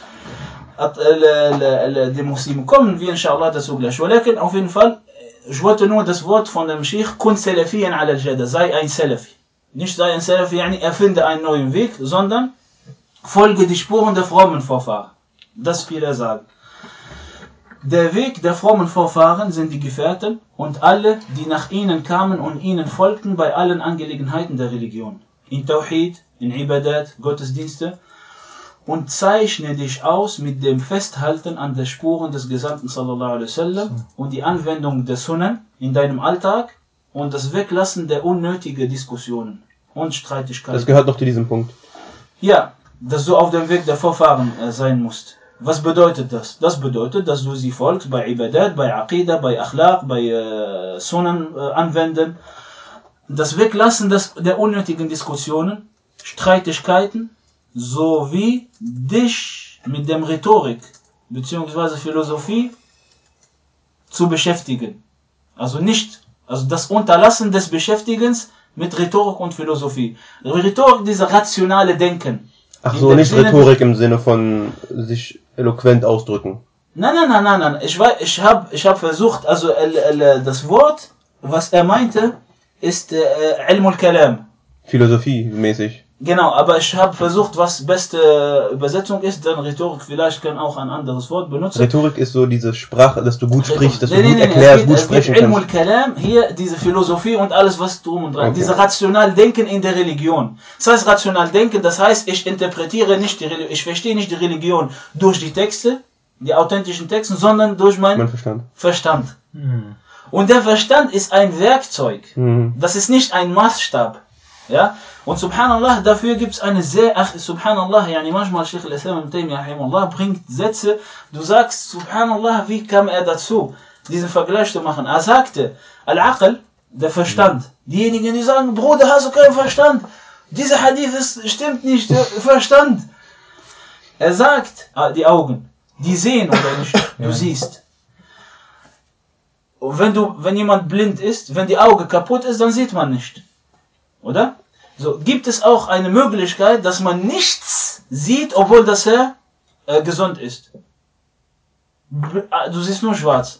der Muslimen. Kommen wir inshallah dazu gleich. Aber auf jeden Fall, ich wollte nur das Wort von dem Sheikh, kun Salafiyan ala al-Jada, sei ein Salafi. Nicht sei ein Salafi, yani erfinde einen neuen Weg, sondern folge die Spuren der frommen Vorfahren. Das will er sagen. Der Weg der frommen Vorfahren sind die Gefährten und alle, die nach ihnen kamen und ihnen folgten bei allen Angelegenheiten der Religion. in Tawhid, in Ibadat, Gottesdienste, und zeichne dich aus mit dem Festhalten an den Spuren des Gesandten sallallahu alaihi wasallam und die Anwendung des Sunnen in deinem Alltag und das Weglassen der unnötigen Diskussionen und Streitigkeiten. Das gehört noch zu diesem Punkt. Ja, dass du auf dem Weg der Vorfahren äh, sein musst. Was bedeutet das? Das bedeutet, dass du sie folgst bei Ibadat, bei Aqidah, bei Akhlaq, bei äh, Sunnen äh, anwenden. Das Weglassen des, der unnötigen Diskussionen, Streitigkeiten, sowie dich mit dem Rhetorik bzw. Philosophie zu beschäftigen. Also nicht, also das Unterlassen des Beschäftigens mit Rhetorik und Philosophie. Rhetorik, diese rationale Denken. Ach so, nicht Sinne Rhetorik im Sinne von sich eloquent ausdrücken. Nein, nein, nein, nein, nein. Ich weiß, ich habe ich hab versucht, also äh, das Wort, was er meinte, ist äh, Ilm al-Kalam. Philosophie mäßig. Genau, aber ich habe versucht, was beste Übersetzung ist, denn Rhetorik vielleicht kann auch ein anderes Wort benutzen. Rhetorik ist so diese Sprache, dass du gut sprichst, dass nee, du gut nee, erklärst, geht, gut sprechen kannst. Ilm al-Kalam, hier diese Philosophie und alles was drum und dran. Okay. Diese rational Denken in der Religion. Das heißt rational Denken, das heißt ich interpretiere nicht die Religion, ich verstehe nicht die Religion durch die Texte, die authentischen Texte, sondern durch meinen mein Verstand. Verstand. Hm. Und der Verstand ist ein Werkzeug. Hm. Das ist nicht ein Maßstab. Ja? Und subhanallah, dafür gibt es eine sehr, ach, subhanallah, yani manchmal Sheikh al-Islam ibn Taymiyyah rahimahullah bringt Sätze, du sagst, subhanallah, wie kam er dazu, diesen Vergleich zu machen? Er sagte, Al-Aql, der Verstand. Diejenigen, die sagen, Bruder, hast du keinen Verstand? Dieser Hadith ist, stimmt nicht, Verstand. Er sagt, die Augen, die sehen oder nicht, du siehst. Und wenn du, wenn jemand blind ist, wenn die Auge kaputt ist, dann sieht man nicht. Oder? So, gibt es auch eine Möglichkeit, dass man nichts sieht, obwohl das er äh, gesund ist. Du siehst nur schwarz.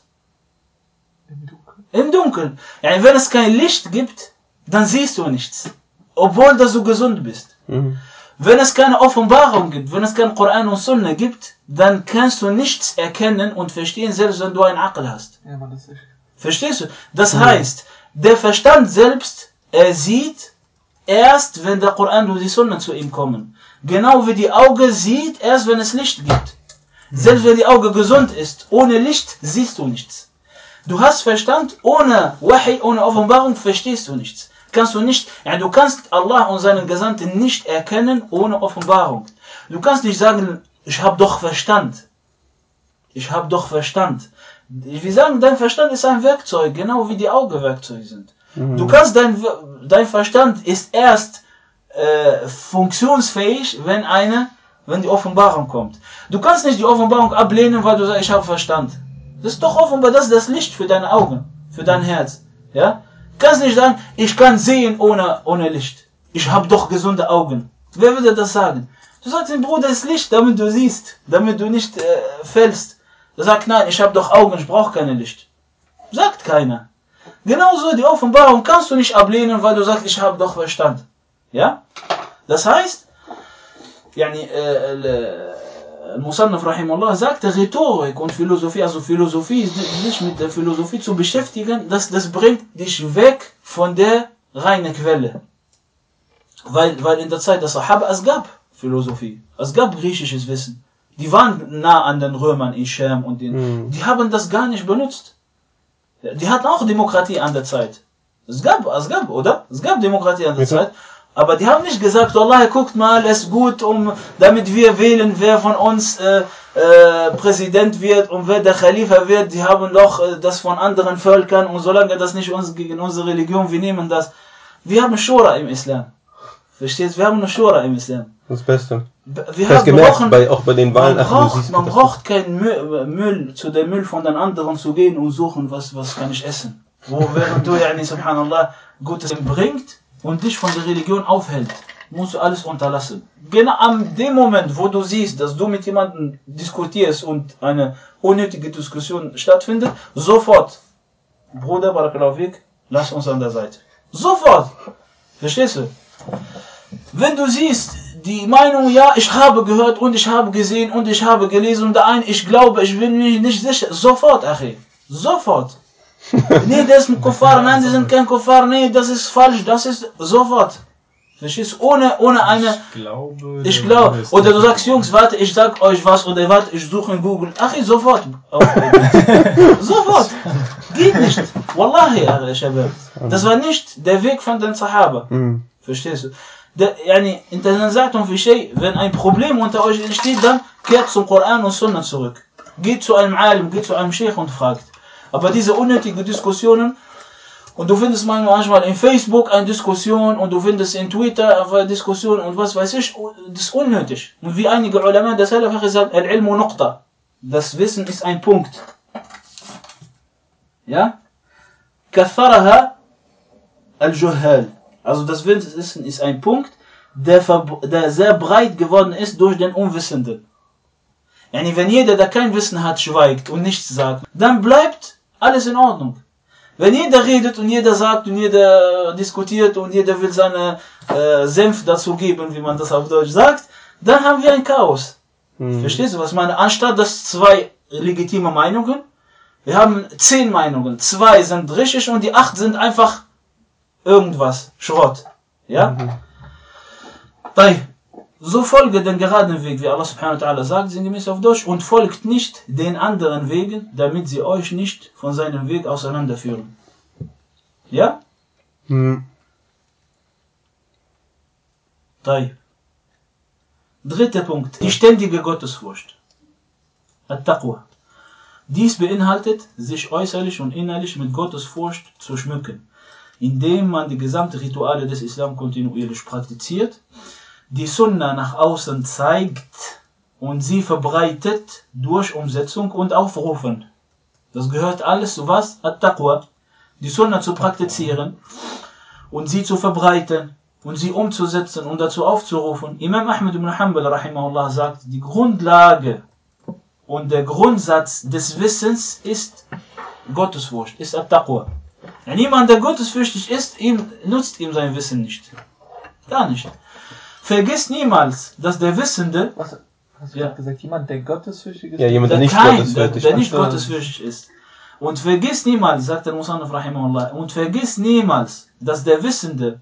Im Dunkeln. Im Dunkeln. Ja, wenn es kein Licht gibt, dann siehst du nichts. Obwohl dass du gesund bist. Mhm. Wenn es keine Offenbarung gibt, wenn es kein Koran und Sunna gibt, dann kannst du nichts erkennen und verstehen, selbst wenn du ein Aql hast. Ja, aber das ist... Verstehst du? Das mhm. heißt, der Verstand selbst, er sieht erst, wenn der Koran und die Sunna zu ihm kommen. Genau wie die Auge sieht, erst wenn es Licht gibt. Mhm. Selbst wenn die Auge gesund ist, ohne Licht siehst du nichts. Du hast Verstand, ohne Wahi, ohne Offenbarung verstehst du nichts. Kannst du nicht, ja, du kannst Allah und seinen Gesandten nicht erkennen ohne Offenbarung. Du kannst nicht sagen, ich habe doch Verstand. Ich habe doch Verstand. Wir sagen, dein Verstand ist ein Werkzeug, genau wie die Augen Werkzeuge sind. Mhm. Du kannst, dein, dein Verstand ist erst äh, funktionsfähig, wenn eine, wenn die Offenbarung kommt. Du kannst nicht die Offenbarung ablehnen, weil du sagst, ich habe Verstand. Das ist doch offenbar, das ist das Licht für deine Augen, für dein Herz. Ja? Du kannst nicht sagen, ich kann sehen ohne, ohne Licht. Ich habe doch gesunde Augen. Wer würde das sagen? Du sagst dem Bruder, das Licht, damit du siehst, damit du nicht äh, fällst. Er sagt, nein, ich habe doch Augen, ich brauche kein Licht. Sagt keiner. Genauso die Offenbarung kannst du nicht ablehnen, weil du sagst, ich habe doch Verstand. Ja? Das heißt, yani, äh, Musannaf rahimahullah sagte, Rhetorik und Philosophie, also Philosophie, sich mit der Philosophie zu beschäftigen, das, das bringt dich weg von der reinen Quelle. Weil, weil in der Zeit der Sahaba, es gab Philosophie, es gab griechisches Wissen. Die waren nah an den Römern in Scham und den, mhm. die haben das gar nicht benutzt. Die hatten auch Demokratie an der Zeit. Es gab, es gab, oder? Es gab Demokratie an der Zeit. Aber die haben nicht gesagt, Allah, guckt mal, es ist gut, um, damit wir wählen, wer von uns äh, äh, Präsident wird und wer der Khalifa wird. Die haben doch äh, das von anderen Völkern und solange das nicht uns gegen unsere Religion, wir nehmen das. Wir haben Shura im Islam. Verstehst? Wir haben eine Shura im Islam. Das Beste. Wir haben gemerkt, brauchen, bei, auch bei den Wahlen. Man braucht, ach, man braucht keinen Müll, Müll, zu dem Müll von den anderen zu gehen und suchen, was, was kann ich essen. Wo während du, yani, subhanallah, Gutes bringt und dich von der Religion aufhält, musst du alles unterlassen. Genau an dem Moment, wo du siehst, dass du mit jemandem diskutierst und eine unnötige Diskussion stattfindet, sofort, Bruder, Barakallahu fik, lass uns an der Seite. Sofort! Verstehst du? Wenn du siehst, die Meinung, ja, ich habe gehört und ich habe gesehen und ich habe gelesen und der eine, ich glaube, ich bin mir nicht sicher, sofort, Achi, sofort. Nee, das ist ein Kuffar, nein, die sind kein Kuffar, nee, das ist falsch, das ist sofort. Verstehst du? Ohne, ohne eine... Ich glaube... Ich glaube... Oder du sagst, Jungs, warte, ich sag euch was, oder warte, ich suche in Google. Ach, sofort. Sofort. Geht nicht. Wallahi, Shabab. Das war nicht der Weg von den Sahaba. Mhm. Verstehst du? Der, yani, in der Zeitung wie Shay, wenn ein Problem unter euch entsteht, dann kehrt zum Koran und Sunna zurück. Geht zu einem Alim, geht zu einem Sheikh und fragt. Aber diese unnötigen Diskussionen, und du findest manchmal in Facebook eine Diskussion und du findest in Twitter eine Diskussion und was weiß ich, das ist unnötig. Und wie einige Ulama der Salaf gesagt, Al-Ilmu Nuqta. Das Wissen ist ein Punkt. Ja? Katharaha Al-Juhal. Also das Wissen ist ein Punkt, der, der sehr breit geworden ist durch den Unwissenden. Yani wenn jeder, der kein Wissen hat, schweigt und nichts sagt, dann bleibt alles in Ordnung. Wenn jeder redet und jeder sagt und jeder diskutiert und jeder will seine äh, Senf dazu geben, wie man das auf Deutsch sagt, dann haben wir ein Chaos. Mhm. Verstehst du, was ich meine? Anstatt dass zwei legitime Meinungen, wir haben zehn Meinungen, zwei sind richtig und die acht sind einfach irgendwas, Schrott. Ja? Mhm. So folge den geraden Weg, wie Allah subhanahu wa ta'ala sagt, sinngemäß auf Deutsch, und folgt nicht den anderen Wegen, damit sie euch nicht von seinem Weg auseinanderführen. Ja? Hm. Dritter Punkt, die ständige Gottesfurcht. At-Taqwa. Dies beinhaltet, sich äußerlich und innerlich mit Gottesfurcht zu schmücken, indem man die gesamten Rituale des Islam kontinuierlich praktiziert, die Sunna nach außen zeigt und sie verbreitet durch Umsetzung und Aufrufen. Das gehört alles zu was? At-Taqwa. Die Sunna zu praktizieren und sie zu verbreiten und sie umzusetzen und dazu aufzurufen. Imam Ahmad ibn Hanbal rahimahullah sagt, die Grundlage und der Grundsatz des Wissens ist Gottesfurcht, ist At-Taqwa. Wenn jemand, der gottesfürchtig ist, ihm, nutzt ihm sein Wissen nicht. Gar nicht. Vergiss niemals, dass der Wissende... Was hast du ja gesagt? Jemand, der gottesfürchtig ist? Ja, jemand, der, der nicht kein, gottesfürchtig, der, der nicht gottesfürchtig ist. Und vergiss niemals, sagt der Musannaf rahimahullah, und vergiss niemals, dass der Wissende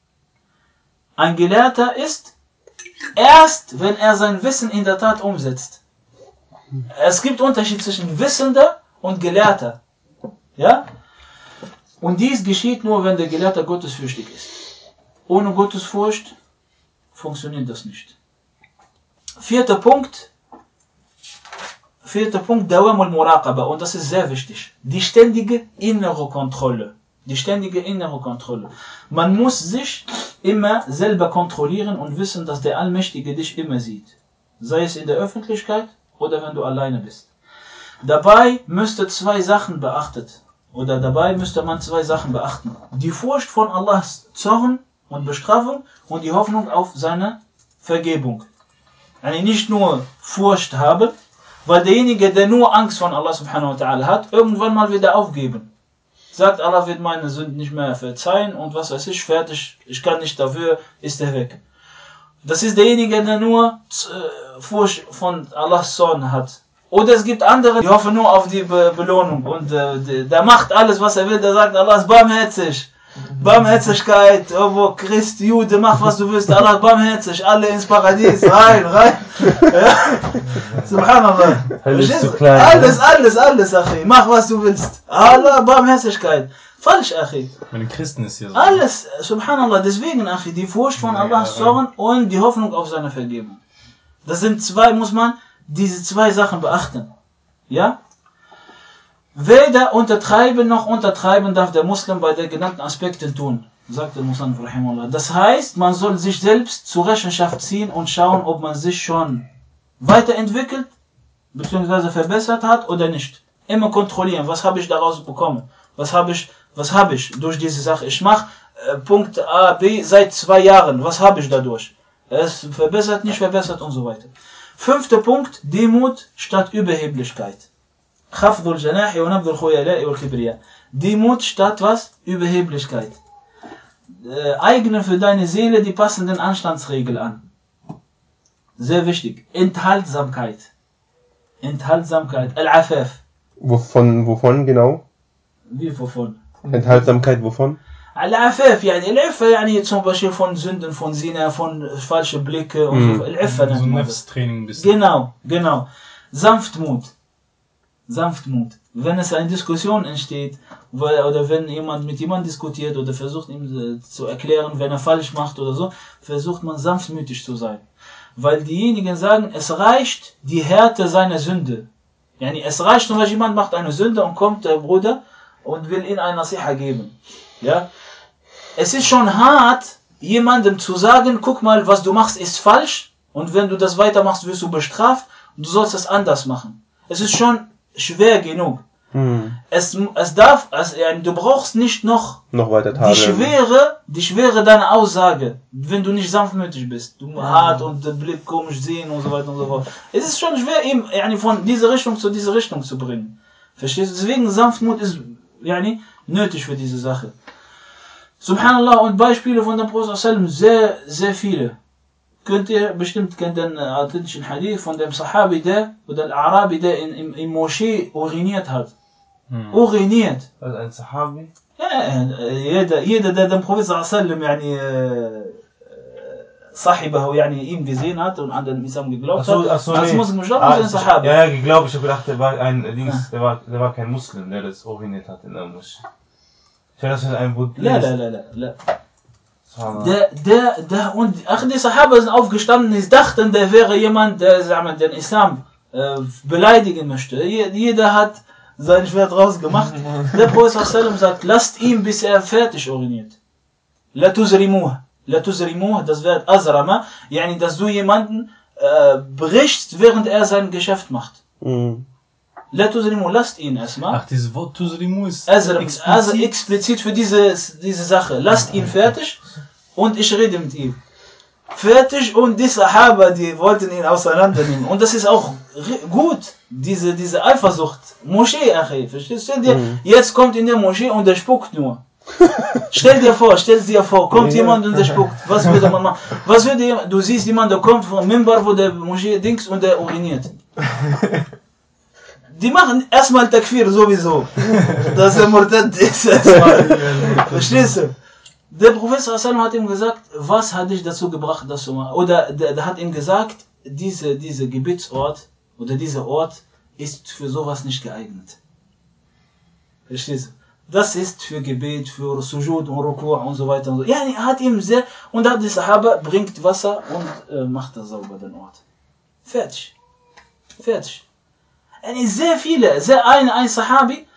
ein Gelehrter ist, erst wenn er sein Wissen in der Tat umsetzt. Es gibt Unterschied zwischen Wissender und Gelehrter. Ja? Und dies geschieht nur, wenn der Gelehrte gottesfürchtig ist. Ohne Gottesfurcht funktioniert das nicht. Vierter Punkt. Vierter Punkt, Dawam al-Muraqaba. Und das ist sehr wichtig. Die ständige innere Kontrolle. Die ständige innere Kontrolle. Man muss sich immer selber kontrollieren und wissen, dass der Allmächtige dich immer sieht. Sei es in der Öffentlichkeit oder wenn du alleine bist. Dabei müsste zwei Sachen beachtet. Oder dabei müsste man zwei Sachen beachten. Die Furcht von Allahs Zorn und Bestrafung und die Hoffnung auf seine Vergebung. Also nicht nur Furcht haben, weil derjenige, der nur Angst von Allah subhanahu wa ta'ala hat, irgendwann mal wieder aufgeben. Sagt, Allah wird meine Sünden nicht mehr verzeihen und was weiß ich, fertig, ich kann nicht dafür, ist er weg. Das ist derjenige, der nur äh, Furcht von Allahs Zorn hat. Oder es gibt andere, die hoffen nur auf die Be- Belohnung und äh, der macht alles, was er will, der sagt, Allah ist barmherzig. Barmherzigkeit, irgendwo Christ, Jude, mach was du willst, Allah ist barmherzig, alle ins Paradies, rein, rein. Ja. Subhanallah. Alles, alles, alles, Achi, mach was du willst. Allah, Barmherzigkeit. Falsch, Achi. Meine Christen ist hier so. Alles, Subhanallah, deswegen, Achi, die Furcht von Allahs Zorn und die Hoffnung auf seine Vergebung. Das sind zwei, muss man diese zwei Sachen beachten. Ja? Weder untertreiben noch untertreiben darf der Muslim bei den genannten Aspekten tun, sagt der Muslim rahimahullah. Das heißt, man soll sich selbst zur Rechenschaft ziehen und schauen, ob man sich schon weiterentwickelt bzw. verbessert hat oder nicht. Immer kontrollieren, was habe ich daraus bekommen? Was habe ich, was habe ich durch diese Sache? Ich mache äh, Punkt A, B seit zwei Jahren. Was habe ich dadurch? Es verbessert, nicht verbessert und so weiter. Fünfter Punkt, Demut statt Überheblichkeit. Khafdul Janahi wa Nabdul Khuyala'i wal Kibriya. Demut statt was? Überheblichkeit. Äh, eigne für deine Seele die passenden Anstandsregeln an. Sehr wichtig. Enthaltsamkeit. Enthaltsamkeit. Al-Afaf. Wovon, wovon genau? Wie wovon? Enthaltsamkeit wovon? Al-Afaf, yani Al-Affa, yani zum Beispiel von Sünden, von Zina, von falschen Blicke und so. Al-Affa nennt man das. Training ein bisschen. Genau, genau. Sanftmut. Sanftmut. Wenn es eine Diskussion entsteht, weil, oder wenn jemand mit jemandem diskutiert oder versucht ihm zu erklären, wenn er falsch macht oder so, versucht man sanftmütig zu sein. Weil diejenigen sagen, es reicht die Härte seiner Sünde. Yani es reicht, zum Beispiel jemand macht eine Sünde und kommt der Bruder und will ihm eine Nasiha geben. Ja? Es ist schon hart, jemandem zu sagen, guck mal, was du machst ist falsch und wenn du das weitermachst, wirst du bestraft und du sollst es anders machen. Es ist schon schwer genug. Hm. Es, es darf, also, du brauchst nicht noch, noch weiter die Schwere, die Schwere deiner Aussage, wenn du nicht sanftmütig bist, du mhm. hart und den Blick komisch sehen und so weiter und so fort. Es ist schon schwer, eben yani, von dieser Richtung zu dieser Richtung zu bringen. Verstehst du? Deswegen Sanftmut ist yani, nötig für diese Sache. Subhanallah, und Beispiele von dem Prophet sehr, sehr viele. Könnt ihr bestimmt kennt den authentischen Hadith von dem Sahabi, der oder Al-Arabi, der in, in, in Moschee uriniert hat. Hm. Uriniert. Also ein Sahabi? Ja, jeder, jeder der den Prophet sallam yani Sahibahu, yani ihm gesehen hat und an den Islam geglaubt ach so, ach so, hat. Als nee. Muslim gestorben ah, ist ein Sahabi. Ja, ja, geglaubt, ich habe gedacht, der war ein Dings, der war, der war kein Muslim, der das uriniert hat in der Moschee. Ich dachte, das ist ein Buddhist. La, la, la, la, la. Der, der, der, und ach, die Sahaba sind aufgestanden, die dachten, der wäre jemand, der sagen wir, den Islam äh, beleidigen möchte. Jeder hat sein Schwert rausgemacht. Der Prophet sagt, lasst ihn, bis er fertig uriniert. La tuzrimuh. La tuzrimuh, das Wort azrama, yani, dass du jemanden äh, brichst, während er sein Geschäft macht. Mhm. La tuzrimuh, lasst ihn erstmal. Ach, dieses Wort tuzrimuh ist Azram, explizit. Also explizit für diese, diese Sache. Lasst ihn fertig und ich rede mit ihm. Fertig, und die Sahaba, die wollten ihn auseinandernehmen. Und das ist auch gut, diese, diese Eifersucht. Moschee, Achi, verstehst du? Mhm. Jetzt kommt in der Moschee und der spuckt nur. Stell dir vor, stell dir vor, kommt ja. jemand und der spuckt. Was würde man machen? Was würde jemand, du siehst jemand, der kommt vom Minbar, wo der Moschee dings und der uriniert. Die machen erstmal Takfir sowieso. Dass er Murtad ist erstmal. Verstehst du? Der Prophet hat ihm gesagt, was hat dich dazu gebracht, das zu machen? Oder der, der hat ihm gesagt, diese, diese Gebetsort oder dieser Ort ist für sowas nicht geeignet. Verstehst du? Das ist für Gebet, für Sujud und Ruku' und so weiter und so. Ja, er hat ihm sehr, und dann die Sahaba bringt Wasser und äh, macht das sauber den Ort. Fertig. Fertig. Sehr viele, sehr ein, ein Sahabi,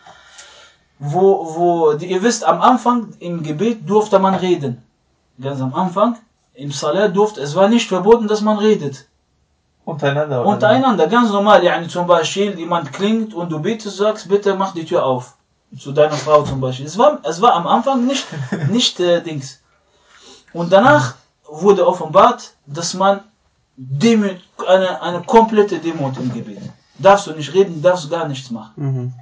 wo, wo, die, ihr wisst, am Anfang im Gebet durfte man reden. Ganz am Anfang, im Salat durfte, es war nicht verboten, dass man redet. Untereinander? Oder Untereinander, ganz normal, yani zum Beispiel, jemand klingt und du betest, sagst, bitte mach die Tür auf. Zu deiner Frau zum Beispiel. Es war, es war am Anfang nicht, nicht äh, Dings. Und danach wurde offenbart, dass man Demut, eine, eine komplette Demut im Gebet. Darfst du nicht reden, darfst gar nichts machen. Mhm.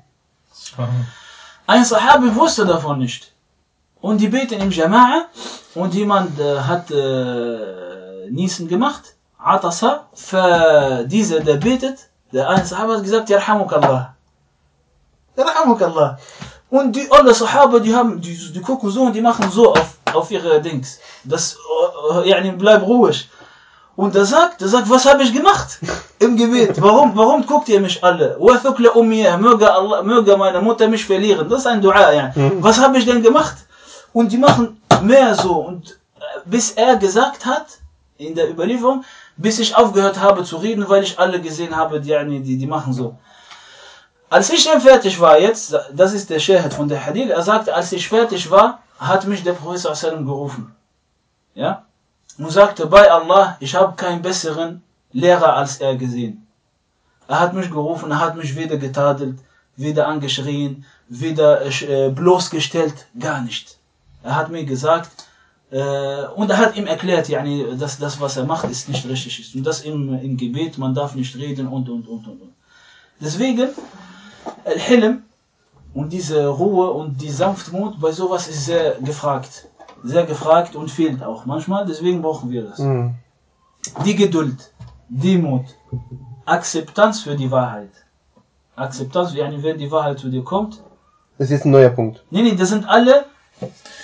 Ein Sahabi wusste davon nicht. Und die beten im Jama'a und jemand äh, hat äh, Niesen gemacht, Atasa, für diese, der betet, der eine Sahabi hat gesagt, Yarhamukallah. Yarhamukallah. Und die alle Sahaba, die haben, die, die gucken so und die machen so auf, auf ihre Dings. Das, äh, yani, bleib ruhig. Und er sagt, er sagt, was habe ich gemacht im Gebet? Warum, warum guckt ihr mich alle? Möge Allah, möge meine Mutter mich verlieren. Das ist ein Dua, ja. Was habe ich denn gemacht? Und die machen mehr so. Und bis er gesagt hat, in der Überlieferung, bis ich aufgehört habe zu reden, weil ich alle gesehen habe, die, die, die machen so. Als ich dann fertig war jetzt, das ist der Shahid von der Hadith, er sagte, als ich fertig war, hat mich der Prophet sallallahu alaihi wasallam gerufen. Ja? Und sagte, bei Allah, ich habe keinen besseren Lehrer als er gesehen. Er hat mich gerufen, er hat mich weder getadelt, weder angeschrien, weder äh, bloßgestellt, gar nicht. Er hat mir gesagt, äh, und er hat ihm erklärt, yani, dass das, was er macht, ist nicht richtig ist. Und das im, im Gebet, man darf nicht reden und, und, und, und. Deswegen, Al-Hilm und diese Ruhe und die Sanftmut bei sowas ist sehr gefragt. Sehr gefragt und fehlt auch manchmal, deswegen brauchen wir das. Mhm. Die Geduld, Demut, Akzeptanz für die Wahrheit. Akzeptanz, wenn die Wahrheit zu dir kommt. Das ist jetzt ein neuer Punkt. Nee, nee, das sind alle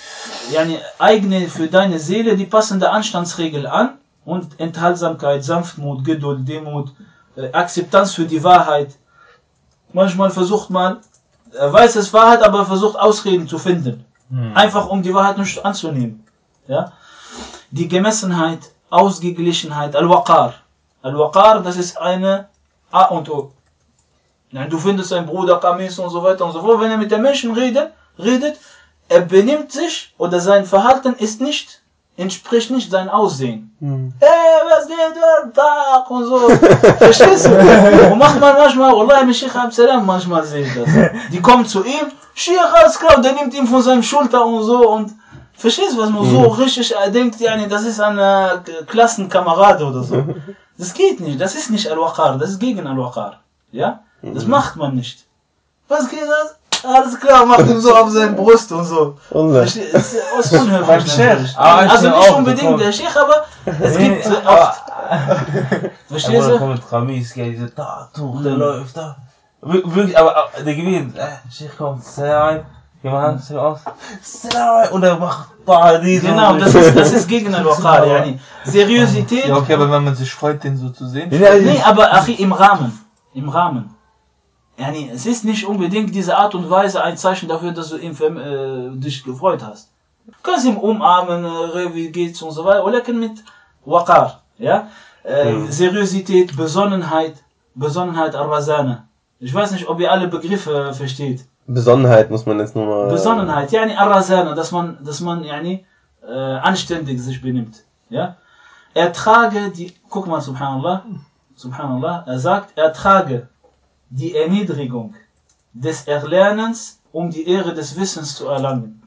yani, eigne für deine Seele die passende Anstandsregel an und Enthaltsamkeit, Sanftmut, Geduld, Demut, äh, Akzeptanz für die Wahrheit. Manchmal versucht man, er weiß es Wahrheit, aber versucht Ausreden zu finden. Hm. Einfach um die Wahrheit nicht anzunehmen. Ja? Die Gemessenheit, Ausgeglichenheit, Al-Waqar. Al-Waqar, das ist eine A und O. Ja, du findest einen Bruder, Kamis und so weiter und so fort. Wenn er mit den Menschen redet, redet, er benimmt sich oder sein Verhalten ist nicht, entspricht nicht sein Aussehen. Hm. Ey, was geht da? Tag und so. Verstehst du? Und macht man manchmal, Wallahi, mit Sheikh Absalam manchmal sehe ich das. Die kommen zu ihm, Sheikh, alles klar, und der nimmt ihn von seinem Schulter und so und verstehst du, was man hm. so richtig denkt, yani, das ist ein äh, Klassenkamerade oder so. Das geht nicht, das ist nicht Al-Waqar, das ist gegen Al-Waqar. Ja? Das hm. macht man nicht. Was geht das? Alles klar, macht ihm so auf seine Brust und so. Das ist unhöflich. Also nicht unbedingt der Sheikh, aber es gibt oft. Verstehst du? Da kommt Kamis, diese Tattoo, der läuft da. Wirklich, aber der gewinnt. Sheikh kommt, Salam, jemand, Salam, Salam, und er macht Paradies. Genau, das ist, das ist gegen Al-Waqar, yani. Seriosität. Ja, okay, aber wenn man sich freut, den so zu sehen. Nee, aber Achi, im Rahmen. Im Rahmen. Yani, es ist nicht unbedingt diese Art und Weise ein Zeichen dafür, dass du ihm, äh, dich gefreut hast. Du kannst ihn umarmen, äh, wie geht's und so weiter, oder mit Waqar, ja? Äh, mhm. Seriosität, Besonnenheit, Besonnenheit, Ar-Razana. Ich weiß nicht, ob ihr alle Begriffe versteht. Besonnenheit muss man jetzt nur mal... Besonnenheit, yani Ar-Razana, dass man, dass man, yani, äh, anständig sich benimmt, ja? Ertrage die, guck mal, subhanallah, subhanallah, er sagt, ertrage die Erniedrigung des Erlernens, um die Ehre des Wissens zu erlangen.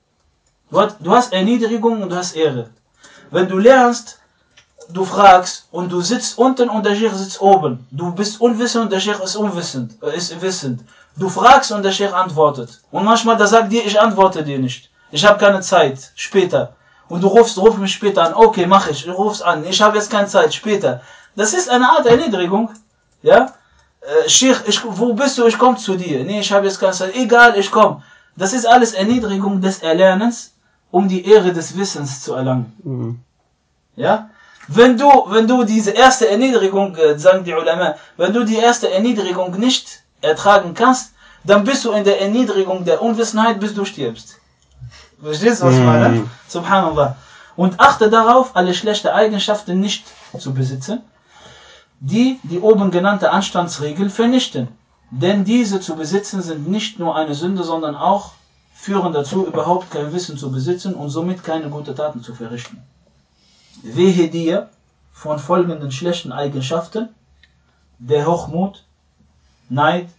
Du hast, du hast Erniedrigung und du hast Ehre. Wenn du lernst, du fragst und du sitzt unten und der Sheikh sitzt oben. Du bist unwissend und der Sheikh ist unwissend, ist wissend. Du fragst und der Sheikh antwortet. Und manchmal, der sagt dir, ich antworte dir nicht. Ich habe keine Zeit, später. Und du rufst, ruf mich später an. Okay, mach ich, du rufst an. Ich habe jetzt keine Zeit, später. Das ist eine Art Erniedrigung, ja? Äh, Sheikh, ich, wo bist du? Ich komme zu dir. Nee, ich habe jetzt keine Zeit. Egal, ich komme. Das ist alles Erniedrigung des Erlernens, um die Ehre des Wissens zu erlangen. Mhm. Ja? Wenn du, wenn du diese erste Erniedrigung, äh, sagen die Ulama, wenn du die erste Erniedrigung nicht ertragen kannst, dann bist du in der Erniedrigung der Unwissenheit, bis du stirbst. Verstehst du, was ich meine? Mhm. Subhanallah. Und achte darauf, alle schlechte Eigenschaften nicht zu besitzen, die die oben genannte Anstandsregeln vernichten. Denn diese zu besitzen sind nicht nur eine Sünde, sondern auch führen dazu, überhaupt kein Wissen zu besitzen und somit keine guten Taten zu verrichten. Wehe dir von folgenden schlechten Eigenschaften: der Hochmut, Neid,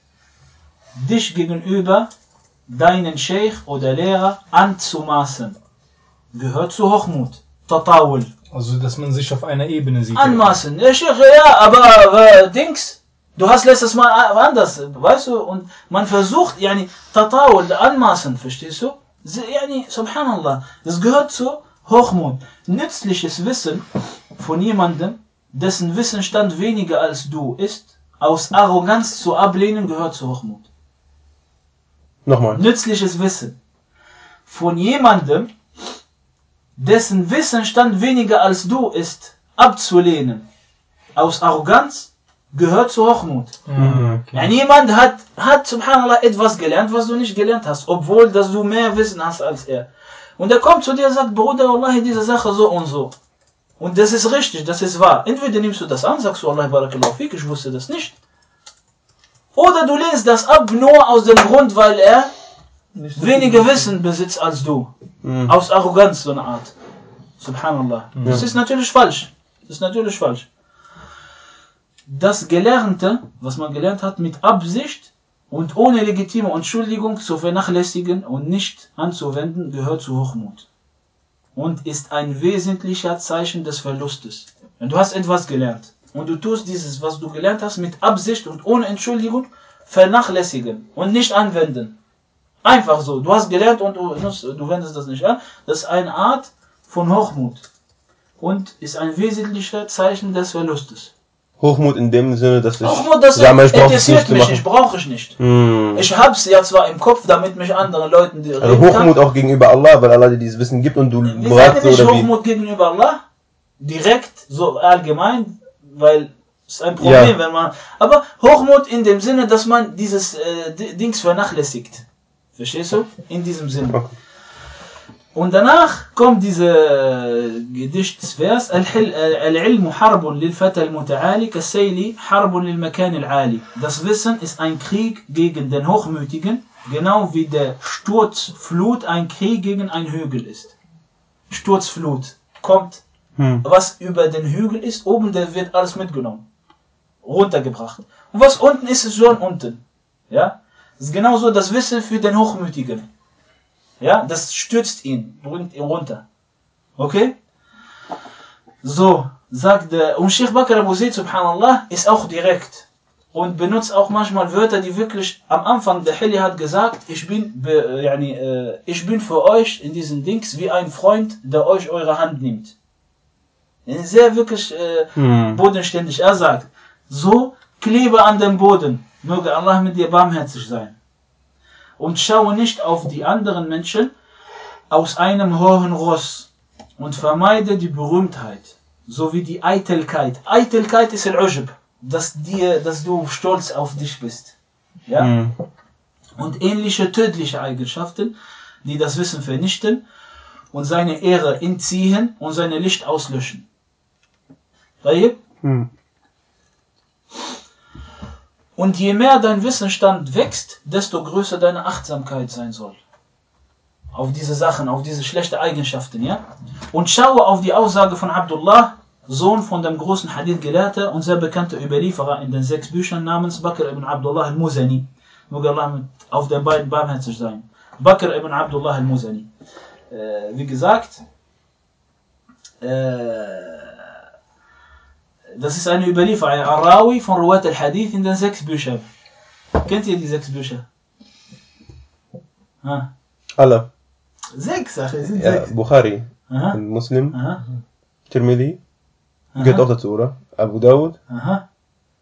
dich gegenüber deinen Sheikh oder Lehrer anzumaßen. Gehört zu Hochmut. Tatawul. Also, dass man sich auf einer Ebene sieht. Anmaßen. Ja, Sheikh, ja, aber äh, Dings, du hast letztes Mal anders, weißt du, und man versucht, yani, Tatawul, anmaßen, verstehst du? Yani, subhanallah, das gehört zu Hochmut. Nützliches Wissen von jemandem, dessen Wissensstand weniger als du ist, aus Arroganz zu ablehnen, gehört zu Hochmut. Nochmal. Nützliches Wissen von jemandem, dessen Wissensstand weniger als du ist, abzulehnen, aus Arroganz, gehört zu Hochmut. Mhm, okay. Yani jemand hat, hat, subhanallah, etwas gelernt, was du nicht gelernt hast, obwohl dass du mehr Wissen hast als er. Und er kommt zu dir und sagt, Bruder, Wallahi, diese Sache so und so. Und das ist richtig, das ist wahr. Entweder nimmst du das an, sagst du, Allah barakallahu fik, ich wusste das nicht. Oder du lehnst das ab, nur aus dem Grund, weil er nicht weniger Wissen besitzt als du. Mhm. Aus Arroganz, so eine Art. Subhanallah. Mhm. Das ist natürlich falsch. Das ist natürlich falsch. Das Gelernte, was man gelernt hat, mit Absicht und ohne legitime Entschuldigung zu vernachlässigen und nicht anzuwenden, gehört zu Hochmut. Und ist ein wesentlicher Zeichen des Verlustes. Wenn du hast etwas gelernt und du tust dieses, was du gelernt hast, mit Absicht und ohne Entschuldigung vernachlässigen und nicht anwenden. Einfach so. Du hast gelernt und du, du wendest das nicht an. Das ist eine Art von Hochmut und ist ein wesentlicher Zeichen des Verlustes. Hochmut in dem Sinne, dass ich... Hochmut, das ja, ich interessiert mich, ich brauche es nicht. Hm. Ich hab's ja zwar im Kopf, damit mich anderen Leuten... Die also Hochmut kann. Auch gegenüber Allah, weil Allah dir dieses Wissen gibt und du brauchst so, oder Hochmut wie? Gegenüber Allah, direkt, so allgemein, weil es ist ein Problem, ja. wenn man... Aber Hochmut in dem Sinne, dass man dieses äh, Dings vernachlässigt. Verstehst du? In diesem Sinne. Okay. Und danach kommt dieser Gedichtsvers: Al-Ilmu harbun lil-Fata al-Muta'ali kas-Sayli harbun lil-Makan al-Ali. Das Wissen ist ein Krieg gegen den Hochmütigen, genau wie der Sturzflut ein Krieg gegen einen Hügel ist. Sturzflut kommt, hm. was über den Hügel ist, oben der wird alles mitgenommen, runtergebracht. Und was unten ist, ist schon unten. Ja? Das ist genauso das Wissen für den Hochmütigen. Ja, das stürzt ihn, bringt ihn runter. Okay? So, sagt der, und Sheikh Bakr Abu Zaid, subhanallah, ist auch direkt und benutzt auch manchmal Wörter, die wirklich am Anfang der Hilli hat gesagt, ich bin, be, yani, äh, ich bin für euch in diesen Dings wie ein Freund, der euch eure Hand nimmt. Sehr wirklich äh, hm. bodenständig. Er sagt, so klebe an dem Boden, möge Allah mit dir barmherzig sein. Und schaue nicht auf die anderen Menschen aus einem hohen Ross und vermeide die Berühmtheit, sowie die Eitelkeit. Eitelkeit ist al-Ujb, dass, dir, dass du stolz auf dich bist. Ja? Mhm. Und ähnliche tödliche Eigenschaften, die das Wissen vernichten und seine Ehre entziehen und seine Licht auslöschen. Mhm. Und je mehr dein Wissensstand wächst, desto größer deine Achtsamkeit sein soll. Auf diese Sachen, auf diese schlechten Eigenschaften, ja? Und schaue auf die Aussage von Abdullah, Sohn von dem großen Hadith-Gelehrter und sehr bekannter Überlieferer in den sechs Büchern namens Bakr ibn Abdullah al-Muzani. Möge Allah auf den beiden barmherzig sein. Bakr ibn Abdullah al-Muzani. Äh, wie gesagt, äh, das ist eine Überlieferung, ein Arawi von Ruwat al-Hadith in den sechs Büchern. Kennt ihr die sechs Bücher? Ha? Alle. Sechs, ach, sind ja, sechs. Bukhari, Aha. Muslim, Aha. Tirmidhi, gehört auch dazu, oder? Abu Dawud, Aha.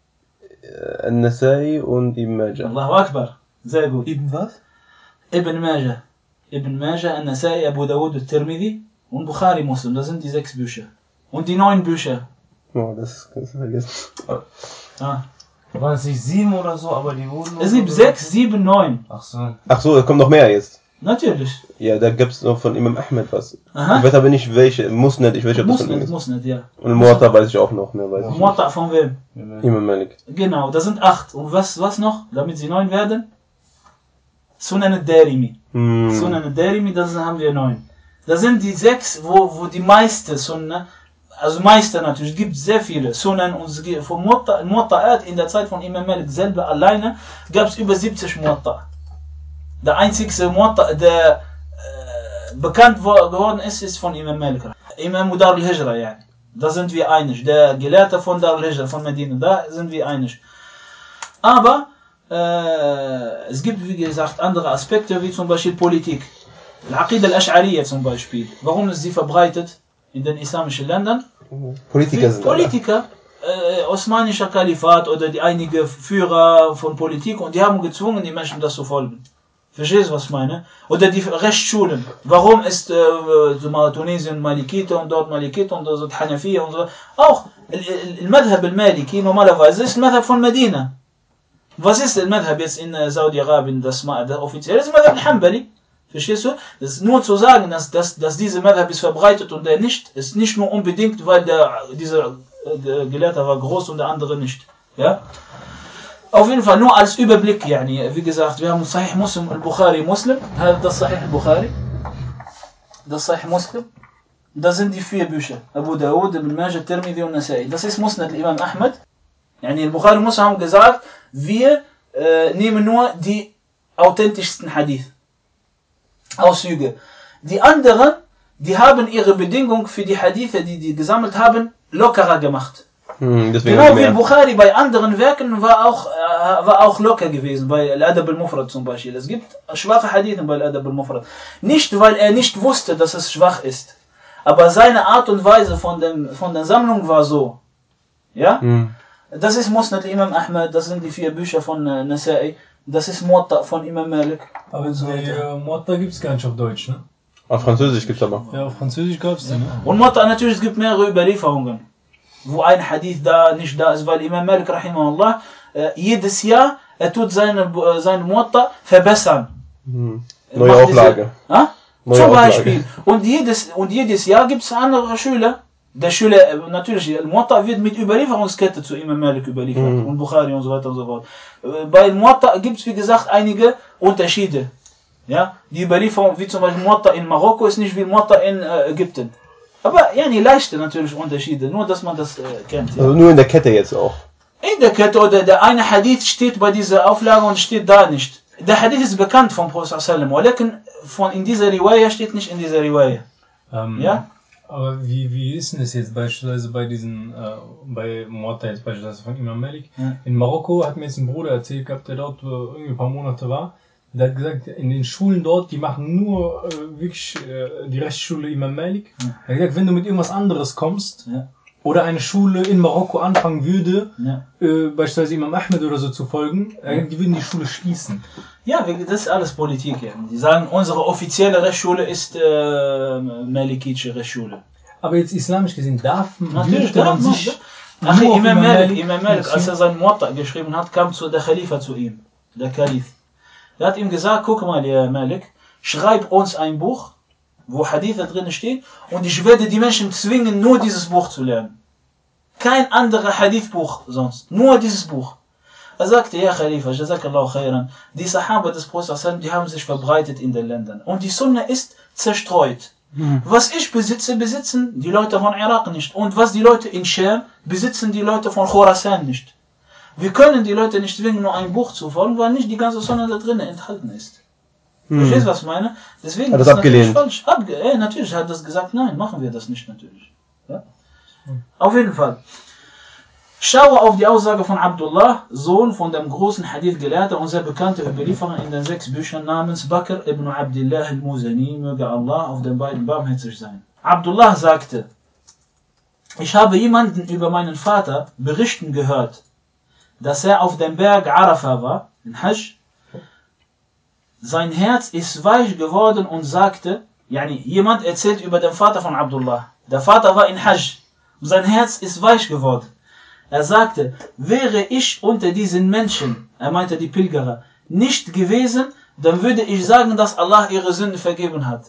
An-Nasai und Ibn Majah. Allahu Akbar, sehr gut. Ibn was? Ibn Majah. Ibn Majah, An-Nasai, Abu Dawud und Tirmidhi und Bukhari Muslim, das sind die sechs Bücher. Und die neun Bücher. Oh, das kannst du vergessen. Ah. Waren es nicht sieben oder so, aber die wurden... Es gibt sechs, sieben, neun. Ach so. Ach so, da kommt noch mehr jetzt. Natürlich. Ja, da gibt's noch von Imam Ahmed was. Aha. Ich weiß aber nicht welche. Musnad, ich weiß nicht, ob das von ihm ist. Musnad, ja. Und Muwatta weiß ich auch noch mehr. Weiß ich Muwatta von wem? Imam Malik. Genau, das sind acht. Und was, was noch, damit sie neun werden? Sunan al-Darimi. Hm. Sunan al-Darimi, das haben wir neun. Das sind die sechs, wo, wo die meiste Sunna, also meiste natürlich, es gibt sehr viele Sunan und es gibt von Muwatta, Muwatta'at in der Zeit von Imam Malik selber alleine gab es über siebzig Muwatta. Der einzigste Muwatta, der äh, bekannt geworden ist, ist von Imam Malik. Imam Dar al-Hijra, ja. Da sind wir einig. Der Gelehrte von Dar al-Hijra, von Medina, da sind wir einig. Aber äh, es gibt, wie gesagt, andere Aspekte, wie zum Beispiel Politik. Al-Aqid al-Ash'ariyya zum Beispiel. Warum ist sie verbreitet in den islamischen Ländern? Politiker sind Politiker, äh, osmanischer Kalifat oder die einige Führer von Politik und die haben gezwungen, die Menschen das zu folgen. Verstehst du, was ich meine? Oder die Rechtsschulen. Warum ist äh, Tunesien Malikite und dort Malikite und dort Hanafiya und so? Auch Al-Madhab al-Maliki normalerweise ist Madhab von Medina. Was ist der Madhab jetzt in Saudi-Arabien, das, das offiziell ist? Madhab al-Hanbali. Verstehst du? Das ist nur zu sagen, dass, dass, dass diese Madhab ist verbreitet und der nicht, ist nicht nur unbedingt, weil der, dieser der Gelehrte war groß und der andere nicht. Ja? Auf jeden Fall nur als Überblick, yani, wie gesagt, wir haben Sahih Muslim, Al-Bukhari Muslim, das Sahih Al-Bukhari, das Sahih Muslim, das sind die vier Bücher, Abu Dawud, Ibn Majah, Tirmidhi und Nasai. Das ist Musnad Imam Ahmed. Yani, Al-Bukhari Muslim haben gesagt, wir äh, nehmen nur die authentischsten Hadith, Auszüge. Die anderen, die haben ihre Bedingung für die Hadithe, die die gesammelt haben, lockerer gemacht. Hm, genau wie Bukhari bei anderen Werken war auch, äh, war auch locker gewesen, bei Al-Adab al-Mufrad zum Beispiel. Es gibt schwache Hadithen bei Al-Adab al-Mufrad. Nicht, weil er nicht wusste, dass es schwach ist, aber seine Art und Weise von, dem, von der Sammlung war so. Ja? Hm. Das ist Musnad Imam Ahmad, das sind die vier Bücher von äh, Nasa'i. Das ist Muwatta von Imam Malik. Aber so die äh, Muwatta gibt es gar nicht auf Deutsch, ne? Auf Französisch gibt's aber. Ja, auf Französisch gab es die, ne? Und Muwatta natürlich, es gibt mehrere Überlieferungen, wo ein Hadith da nicht da ist, weil Imam Malik rahimahullah äh, jedes Jahr er tut seine, äh, seine Muwatta verbessern. Hm. Neue Auflage. Diese, äh? Neue Zum Auflage. Beispiel. Und jedes, und jedes Jahr gibt es andere Schüler. Der Schüler, äh, natürlich, Muwatta wird mit Überlieferungskette zu Imam Malik überliefert. Mhm. Und Bukhari und so weiter und so fort. Äh, bei Muwatta gibt es, wie gesagt, einige Unterschiede. Ja? Die Überlieferung, wie zum Beispiel Muwatta in Marokko, ist nicht wie Muwatta in äh, Ägypten. Aber ja, die leichte natürlich Unterschiede, nur dass man das äh, kennt. Ja. Also nur in der Kette jetzt auch. In der Kette oder der eine Hadith steht bei dieser Auflage und steht da nicht. Der Hadith ist bekannt vom Prophet sallallahu alaihi wasallam, von in dieser Riwaya steht nicht in dieser Riwaya. Ähm, ja? Aber wie, wie ist denn das jetzt beispielsweise bei diesen, äh, bei Muwatta jetzt beispielsweise von Imam Malik? Ja. In Marokko hat mir jetzt ein Bruder erzählt gehabt, der dort äh, irgendwie ein paar Monate war. Der hat gesagt, in den Schulen dort, die machen nur äh, wirklich äh, die Rechtsschule Imam Malik. Ja. Er hat gesagt, wenn du mit irgendwas anderes kommst, Ja. oder eine Schule in Marokko anfangen würde, Ja. äh, beispielsweise Imam Ahmed oder so zu folgen, äh, die würden die Schule schließen. Ja, das ist alles Politik. Ja. Die sagen, unsere offizielle Rechtsschule ist äh, Malikitische Rechtsschule. Aber jetzt islamisch gesehen darf Natürlich, dürfte man darf man, sich... ja. Ach, nur auf Imam Malik, Malik Imam Malik, als er sein Muwatta geschrieben hat, kam zu der Khalifa zu ihm, der Kalif. Er hat ihm gesagt, guck mal, ja Malik, schreib uns ein Buch, wo Haditha drin stehen, und ich werde die Menschen zwingen, nur dieses Buch zu lernen. Kein anderes Hadithbuch sonst, nur dieses Buch. Er sagte, ja Khalifa, Jazakallahu khairan, die Sahaba des Propheten, die haben sich verbreitet in den Ländern. Und die Sunna ist zerstreut. Mhm. Was ich besitze, besitzen die Leute von Irak nicht. Und was die Leute in Scham, besitzen die Leute von Khorasan nicht. Wir können die Leute nicht zwingen, nur ein Buch zu folgen, weil nicht die ganze Sunna da drin enthalten ist. Mhm. Verstehst du, was ich meine? Deswegen hat ist das das abgelehnt. Falsch. Abge äh, natürlich hat das gesagt, nein, machen wir das nicht natürlich. Ja? Mhm. Auf jeden Fall. Schaue auf die Aussage von Abdullah, Sohn von dem großen Hadith-Gelehrten und sehr bekannte Überlieferer in den sechs Büchern namens Bakr ibn Abdullah al-Muzani, möge Allah auf den beiden barmherzig sein. Abdullah sagte, ich habe jemanden über meinen Vater berichten gehört, dass er auf dem Berg Arafah war, in Hajj. Sein Herz ist weich geworden und sagte, yani, jemand erzählt über den Vater von Abdullah. Der Vater war in Hajj und sein Herz ist weich geworden. Er sagte, wäre ich unter diesen Menschen, er meinte die Pilgerer, nicht gewesen, dann würde ich sagen, dass Allah ihre Sünde vergeben hat.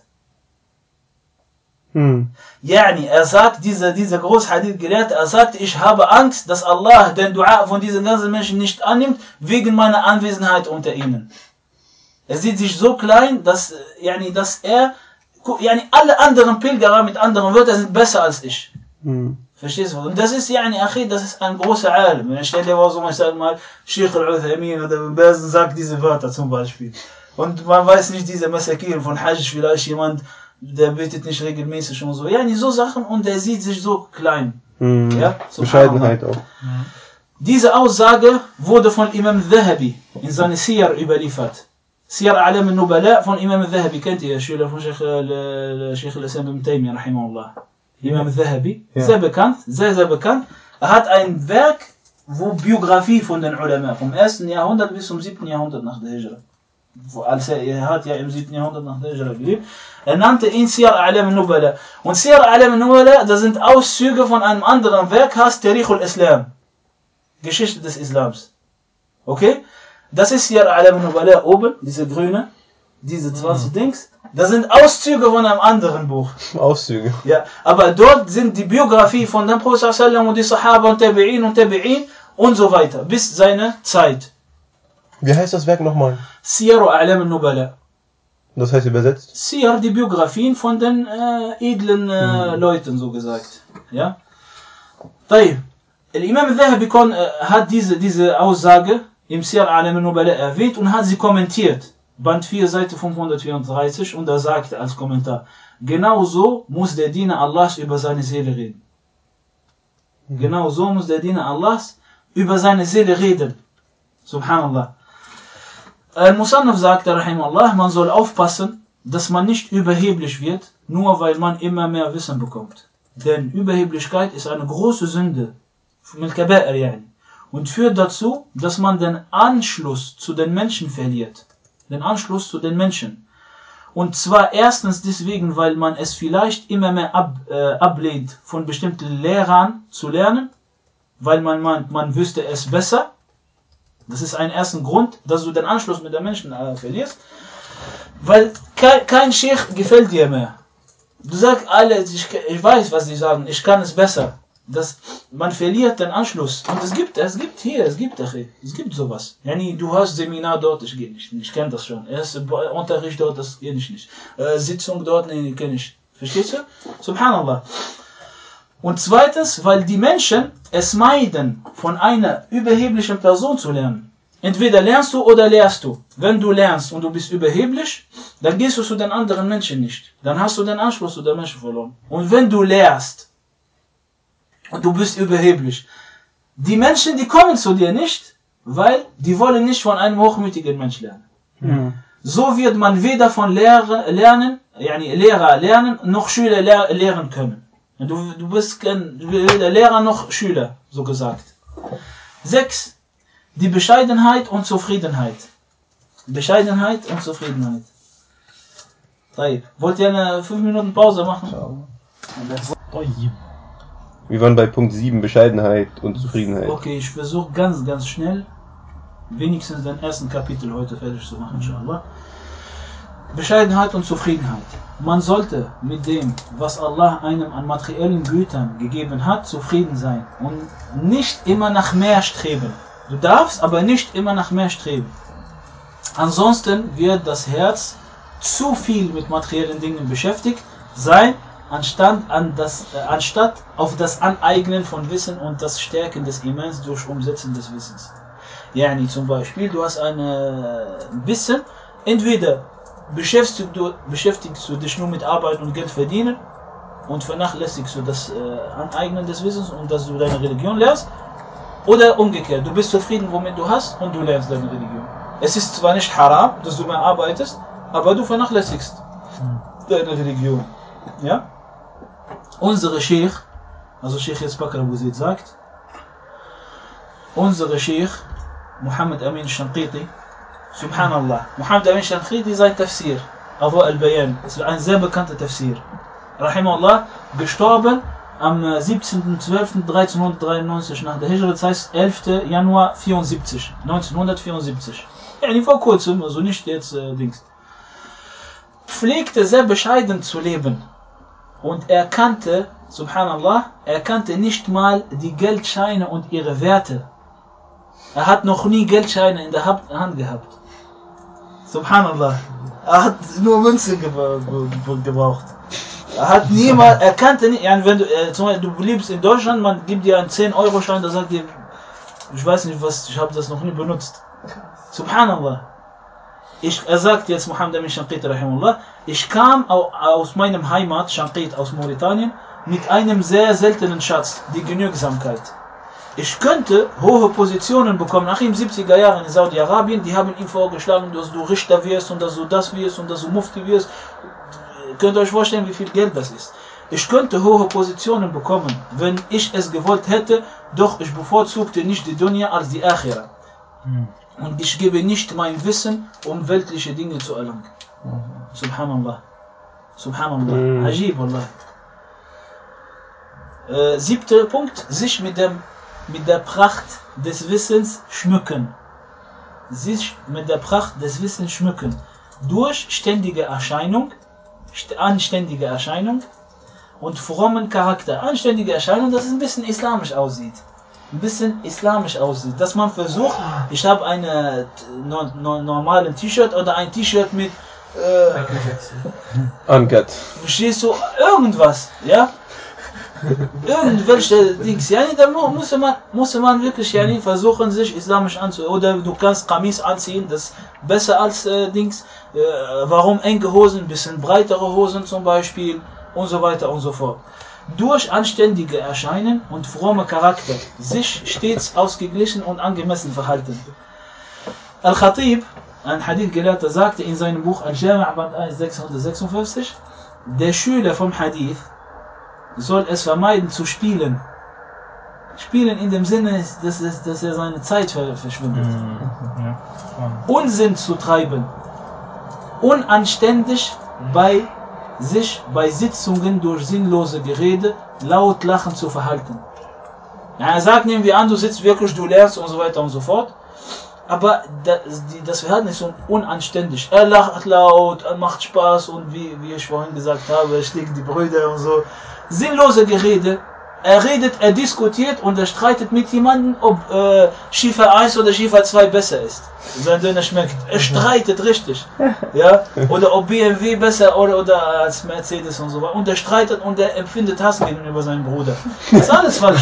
Hm. Yani, er sagt, dieser, dieser Großhadith-Gelehrte, er sagte, ich habe Angst, dass Allah den Dua von diesen ganzen Menschen nicht annimmt, wegen meiner Anwesenheit unter ihnen. Er sieht sich so klein, dass, yani, dass er, yani, alle anderen Pilgerer, mit anderen Wörtern, sind besser als ich. Hm. Verstehst du? Und das ist, yani, Achid, das ist ein großer Alim. Wenn ich stelle dir so, ich sage mal, Sheikh al-Uthaymin oder Ibn Baz sagt diese Wörter zum Beispiel. Und man weiß nicht, diese Masakin von Hajj, vielleicht jemand, der betet nicht regelmäßig und so. Yani, so Sachen, und er sieht sich so klein. Mhm. Ja? Bescheidenheit auch. Mhm. Diese Aussage wurde von Imam Dhahabi in seine Siyar überliefert. Siyar A'lam al-Nubala von Imam Dhahabi, kennt ihr, Schüler von Sheikh al-Islam ibn Taymiyyah, rahimahullah. Imam Dhahabi, ja. Sehr bekannt, sehr, sehr bekannt. Er hat ein Werk, wo Biografie von den Ulama, vom ersten Jahrhundert bis zum siebten Jahrhundert nach der Hijra. Als er, er hat ja im siebten Jahrhundert nach der Hijra gelebt. Er nannte ihn Siyar A'lam al-Nubala. Und Siyar A'lam al-Nubala, das sind Auszüge von einem anderen Werk, heißt Tarikh al-Islam. Geschichte des Islams. Okay? Das ist Siyar A'lam al-Nubala oben, diese grüne, diese zwanzig mhm. Dings. Das sind Auszüge von einem anderen Buch. Auszüge. Ja, aber dort sind die Biografie von dem Prophet sallallahu und die Sahaba und Tabi'in und Tabi'in und so weiter, bis seine Zeit. Wie heißt das Werk nochmal? Siyar A'lam al-Nubala. Das heißt übersetzt? Siyar, die Biografien von den äh, edlen äh, hm. Leuten, so gesagt. Ja. طيب. Imam Dhahabi äh, hat diese, diese Aussage im Siyar A'lam al-Nubala erwähnt und hat sie kommentiert. Band vier, Seite fünfhundertvierunddreißig, und er sagte als Kommentar, genau so muss der Diener Allahs über seine Seele reden. Mhm. Genau so muss der Diener Allahs über seine Seele reden. Subhanallah. Al-Musannaf sagte, rahimahullah, man soll aufpassen, dass man nicht überheblich wird, nur weil man immer mehr Wissen bekommt. Denn Überheblichkeit ist eine große Sünde. Mit Kaba'ir, yani. und führt dazu, dass man den Anschluss zu den Menschen verliert. Den Anschluss zu den Menschen. Und zwar erstens deswegen, weil man es vielleicht immer mehr ab, äh, ablehnt, von bestimmten Lehrern zu lernen, weil man meint, man wüsste es besser. Das ist ein erster Grund, dass du den Anschluss mit den Menschen äh, verlierst. Weil kein, kein Sheikh gefällt dir mehr. Du sagst alle, ich, ich weiß, was sie sagen, ich kann es besser. Das, man verliert den Anschluss. Und es gibt, es gibt hier, es gibt, es gibt sowas. Yani, du hast Seminar dort, ich gehe nicht, ich kenne das schon. Erst Unterricht dort, das gehe ich nicht. Äh, Sitzung dort, nee, kenne ich. Verstehst du? Subhanallah. Und zweitens, weil die Menschen es meiden, von einer überheblichen Person zu lernen. Entweder lernst du oder lehrst du. Wenn du lernst und du bist überheblich, dann gehst du zu den anderen Menschen nicht. Dann hast du den Anschluss zu den Menschen verloren. Und wenn du lehrst, und du bist überheblich, die Menschen, die kommen zu dir nicht, weil die wollen nicht von einem hochmütigen Menschen lernen. Mhm. So wird man weder von Lehrer lernen, yani Lehrer lernen, noch Schüler lehr lehren können. Du, du bist kein weder Lehrer noch Schüler, so gesagt. Sechs. Die Bescheidenheit und Zufriedenheit. Bescheidenheit und Zufriedenheit. Wollt ihr eine fünf Minuten Pause machen? Wir waren bei Punkt sieben, Bescheidenheit und Zufriedenheit. Okay, ich versuche ganz, ganz schnell, wenigstens den ersten Kapitel heute fertig zu machen, inshallah. Bescheidenheit und Zufriedenheit. Man sollte mit dem, was Allah einem an materiellen Gütern gegeben hat, zufrieden sein und nicht immer nach mehr streben. Du darfst aber nicht immer nach mehr streben. Ansonsten wird das Herz zu viel mit materiellen Dingen beschäftigt sein, anstatt, an das, äh, anstatt auf das Aneignen von Wissen und das Stärken des Imans durch Umsetzen des Wissens. Yani zum Beispiel, du hast eine Wissen, entweder beschäftigst du, beschäftigst du dich nur mit Arbeit und Geld verdienen und vernachlässigst du das äh, Aneignen des Wissens und dass du deine Religion lernst, oder umgekehrt, du bist zufrieden, womit du hast und du lernst deine Religion. Es ist zwar nicht haram, dass du mehr arbeitest, aber du vernachlässigst deine Religion. Ja? Unsere Sheikh, also Sheikh jetzt Bakr Abu Zaid sagt, unsere Sheikh, Muhammad Amin Shanqiti, Subhanallah, Muhammad Amin Shanqiti sein Tafsir, Abu al-Bayan, ist ein sehr bekannter Tafsir. Rahimahullah, gestorben am siebzehnten zwölften dreizehnhundertdreiundneunzig nach der Hijra, das heißt elften Januar vierundsiebzig, neunzehnhundertvierundsiebzig. Ja, nicht vor kurzem, also nicht jetzt äh, Dings. Pflegte sehr bescheiden zu leben. Und er kannte, Subhanallah, er kannte nicht mal die Geldscheine und ihre Werte. Er hat noch nie Geldscheine in der Hand gehabt. Subhanallah. Er hat nur Münzen gebraucht. Er hat niemals, er kannte nicht, yani wenn du, äh, zum Beispiel, du lebst in Deutschland, man gibt dir einen zehn Euro Schein, da sagt dir, ich weiß nicht was, ich habe das noch nie benutzt. Subhanallah. Ich, er sagt jetzt Muhammad Amin Shanqiti rahimahullah, ich kam aus meinem Heimat, Shanqit aus Mauretanien, mit einem sehr seltenen Schatz, die Genügsamkeit. Ich könnte hohe Positionen bekommen, nach den siebziger Jahren in Saudi-Arabien, die haben ihm vorgeschlagen, dass du Richter wirst und dass du das wirst und dass du Mufti wirst. Könnt ihr euch vorstellen, wie viel Geld das ist? Ich könnte hohe Positionen bekommen, wenn ich es gewollt hätte, doch ich bevorzugte nicht die Dunya als die Akhira. Hm. Und ich gebe nicht mein Wissen, um weltliche Dinge zu erlangen. Mhm. Subhanallah. Subhanallah. Mhm. Ajib, Allah. Äh, siebter Punkt, sich mit, dem, mit der Pracht des Wissens schmücken. Sich mit der Pracht des Wissens schmücken. Durch ständige Erscheinung, anständige Erscheinung und frommen Charakter. Anständige Erscheinung, dass es ein bisschen islamisch aussieht. Ein bisschen islamisch aussieht. Dass man versucht, ich habe einen no, no, normalen T-Shirt oder ein T-Shirt mit äh, Uncut. Verstehst du? Irgendwas, ja? Irgendwelche Dings. Ja, da muss man, muss man wirklich ja, versuchen, sich islamisch anzuziehen. Oder du kannst Qamis anziehen, das ist besser als äh, Dings. Äh, warum enge Hosen, bisschen breitere Hosen zum Beispiel und so weiter und so fort. Durch anständige Erscheinen und fromme Charakter sich stets ausgeglichen und angemessen verhalten. Al-Khatib, ein Hadith-Gelehrter, sagte in seinem Buch Al-Jami' Band eins sechshundertsechsundfünfzig, der Schüler vom Hadith soll es vermeiden zu spielen, Spielen in dem Sinne, dass, dass, dass er seine Zeit verschwindet. Ja. Unsinn zu treiben. Unanständig bei sich bei Sitzungen durch sinnlose Gerede laut lachen zu verhalten. Ja, er sagt, nehmen wir an, du sitzt wirklich, du lernst und so weiter und so fort. Aber das, die, das Verhalten ist so unanständig. Er lacht laut, er macht Spaß und wie, wie ich vorhin gesagt habe, er schlägt die Brüder und so. Sinnlose Gerede. Er redet, er diskutiert und er streitet mit jemandem, ob äh, Schiefer eins oder Schiefer zwei besser ist. Sein Döner schmeckt. Er streitet richtig. Ja? Oder ob B M W besser oder, oder als Mercedes und so weiter. Und er streitet und er empfindet Hass gegenüber seinem Bruder. Das ist alles falsch.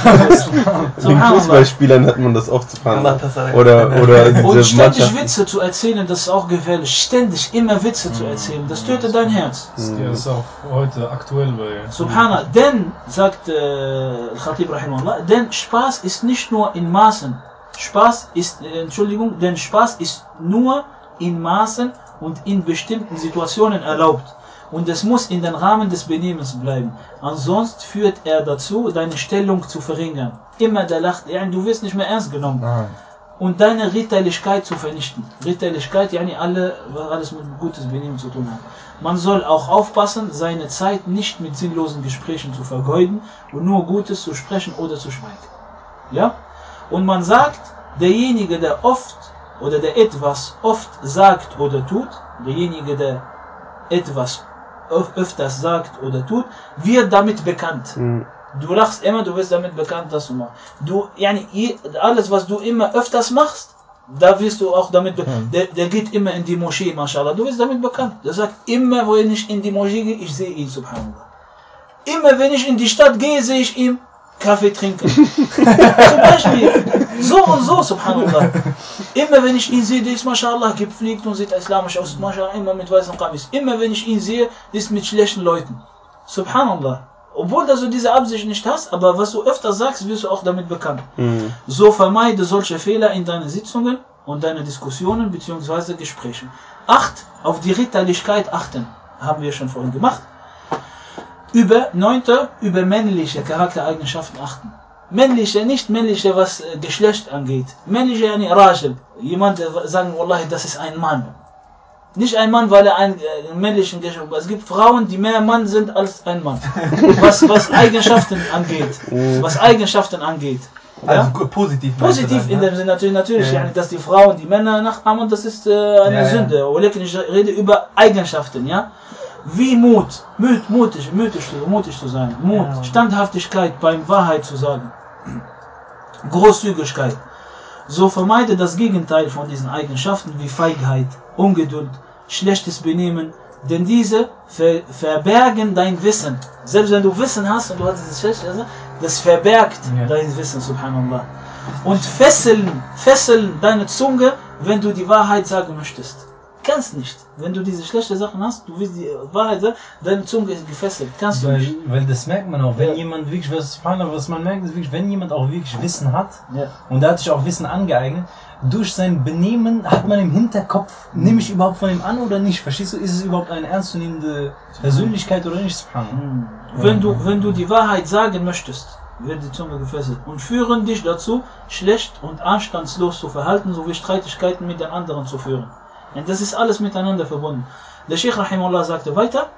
Den Fußballspielern hat man das oft zu fahren. Oder, oder und diese ständig Witze zu erzählen, das ist auch gefährlich. Ständig immer Witze zu erzählen, das tötet dein Herz. Das ist auch heute aktuell bei... Subhanallah. Denn, sagt äh, Al-Khatib Rahimahullah, denn Spaß ist nicht nur in Maßen. Spaß ist, äh, Entschuldigung, denn Spaß ist nur in Maßen und in bestimmten Situationen erlaubt. Und es muss in den Rahmen des Benehmens bleiben. Ansonsten führt er dazu, deine Stellung zu verringern. Immer der lacht, ja, du wirst nicht mehr ernst genommen. Nein. Und deine Ritterlichkeit zu vernichten. Ritterlichkeit, ja, alle, was alles mit gutes Benehmen zu tun hat. Man soll auch aufpassen, seine Zeit nicht mit sinnlosen Gesprächen zu vergeuden und nur Gutes zu sprechen oder zu schweigen. Ja? Und man sagt, derjenige, der oft oder der etwas oft sagt oder tut, derjenige, der etwas öfters sagt oder tut, wird damit bekannt. Mhm. Du lachst immer, du wirst damit bekannt, dass du machst. Du, yani, alles, was du immer öfters machst, da wirst du auch damit bekannt. Der, der geht immer in die Moschee, mashallah. Du wirst damit bekannt. Der sagt, immer wenn ich in die Moschee gehe, ich sehe ihn, subhanallah. Immer wenn ich in die Stadt gehe, sehe ich ihn Kaffee trinken. Zum Beispiel. So und so, subhanallah. Immer wenn ich ihn sehe, der ist, mashallah, gepflegt und sieht islamisch aus. Mashallah, immer mit weißen Qamis. Immer wenn ich ihn sehe, der ist mit schlechten Leuten. Subhanallah. Obwohl du diese Absicht nicht hast, aber was du öfter sagst, wirst du auch damit bekannt. Mhm. So vermeide solche Fehler in deinen Sitzungen und deine Diskussionen bzw. Gesprächen. Acht, auf die Ritterlichkeit achten. Haben wir schon vorhin gemacht. Über, neunter, über männliche Charaktereigenschaften achten. Männliche, nicht männliche, was äh, Geschlecht angeht. Männliche, yani Rajab. Jemand äh, sagen, Wallahi, das ist ein Mann. Nicht ein Mann, weil er einen äh, männlichen Geschlecht hat. Es gibt Frauen, die mehr Mann sind als ein Mann. Was, was Eigenschaften angeht. Was Eigenschaften angeht. Ja? Also positiv. Positiv in dem Sinne natürlich, natürlich ja. Yani, dass die Frauen die Männer nachahmen, das ist äh, eine ja, Sünde. Ja. Ich rede über Eigenschaften, ja. Wie Mut, Mut mutig, mutig, mutig zu sein. Mut, ja. Standhaftigkeit beim Wahrheit zu sagen. Großzügigkeit. So vermeide das Gegenteil von diesen Eigenschaften wie Feigheit, Ungeduld, schlechtes Benehmen, denn diese ver verbergen dein Wissen. Selbst wenn du Wissen hast und du hast dieses schlechte, das verbergt ja. dein Wissen, subhanallah. Und fesseln, fesseln deine Zunge, wenn du die Wahrheit sagen möchtest. Kannst nicht. Wenn du diese schlechten Sachen hast, du willst die Wahrheit sagen, deine Zunge ist gefesselt. Kannst du weil, nicht. Weil das merkt man auch, wenn ja. jemand wirklich, was, was man merkt, ist wirklich, wenn jemand auch wirklich Wissen hat, ja. und er hat sich auch Wissen angeeignet, durch sein Benehmen hat man im Hinterkopf, mhm. nehme ich überhaupt von ihm an oder nicht? Verstehst du, ist es überhaupt eine ernstzunehmende Persönlichkeit oder nicht? Mhm. Wenn du, wenn du die Wahrheit sagen möchtest, wird die Zunge gefesselt und führen dich dazu, schlecht und anstandslos zu verhalten, sowie Streitigkeiten mit den anderen zu führen. Und das ist alles miteinander verbunden. Der Sheikh Rahimahullah sagte weiter,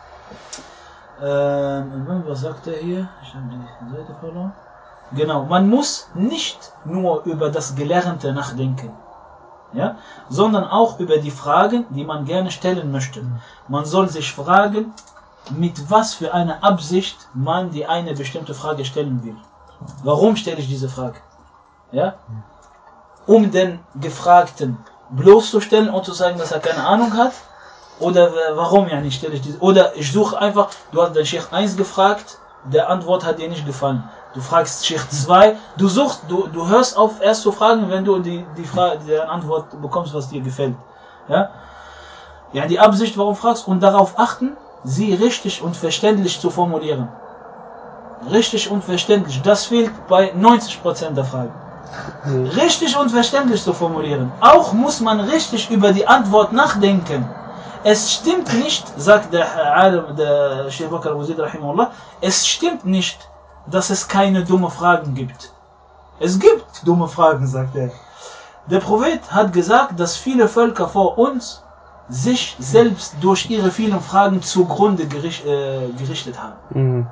ähm, was sagt er hier? Ich habe die Seite verloren. Genau, man muss nicht nur über das Gelernte nachdenken, ja, sondern auch über die Fragen, die man gerne stellen möchte. Man soll sich fragen, mit was für einer Absicht man die eine bestimmte Frage stellen will. Warum stelle ich diese Frage? Ja? Um den Gefragten bloßzustellen und zu sagen, dass er keine Ahnung hat? Oder warum ja nicht stelle ich diese? Oder ich suche einfach, du hast den Sheikh eins gefragt, der Antwort hat dir nicht gefallen. Du fragst Sheikh zwei, du suchst, du, du hörst auf erst zu fragen, wenn du die, die, Frage, die Antwort bekommst, was dir gefällt. Ja? Ja, die Absicht, warum fragst, und darauf achten, sie richtig und verständlich zu formulieren. Richtig und verständlich, das fehlt bei neunzig Prozent der Fragen. Richtig und verständlich zu formulieren. Auch muss man richtig über die Antwort nachdenken. Es stimmt nicht, sagt der Alim, der Sheikh Bakr Abu Zaid rahimahullah, es stimmt nicht, dass es keine dumme Fragen gibt. Es gibt dumme Fragen, sagt er. Der Prophet hat gesagt, dass viele Völker vor uns sich selbst durch ihre vielen Fragen zugrunde gericht, äh, gerichtet haben. Mhm.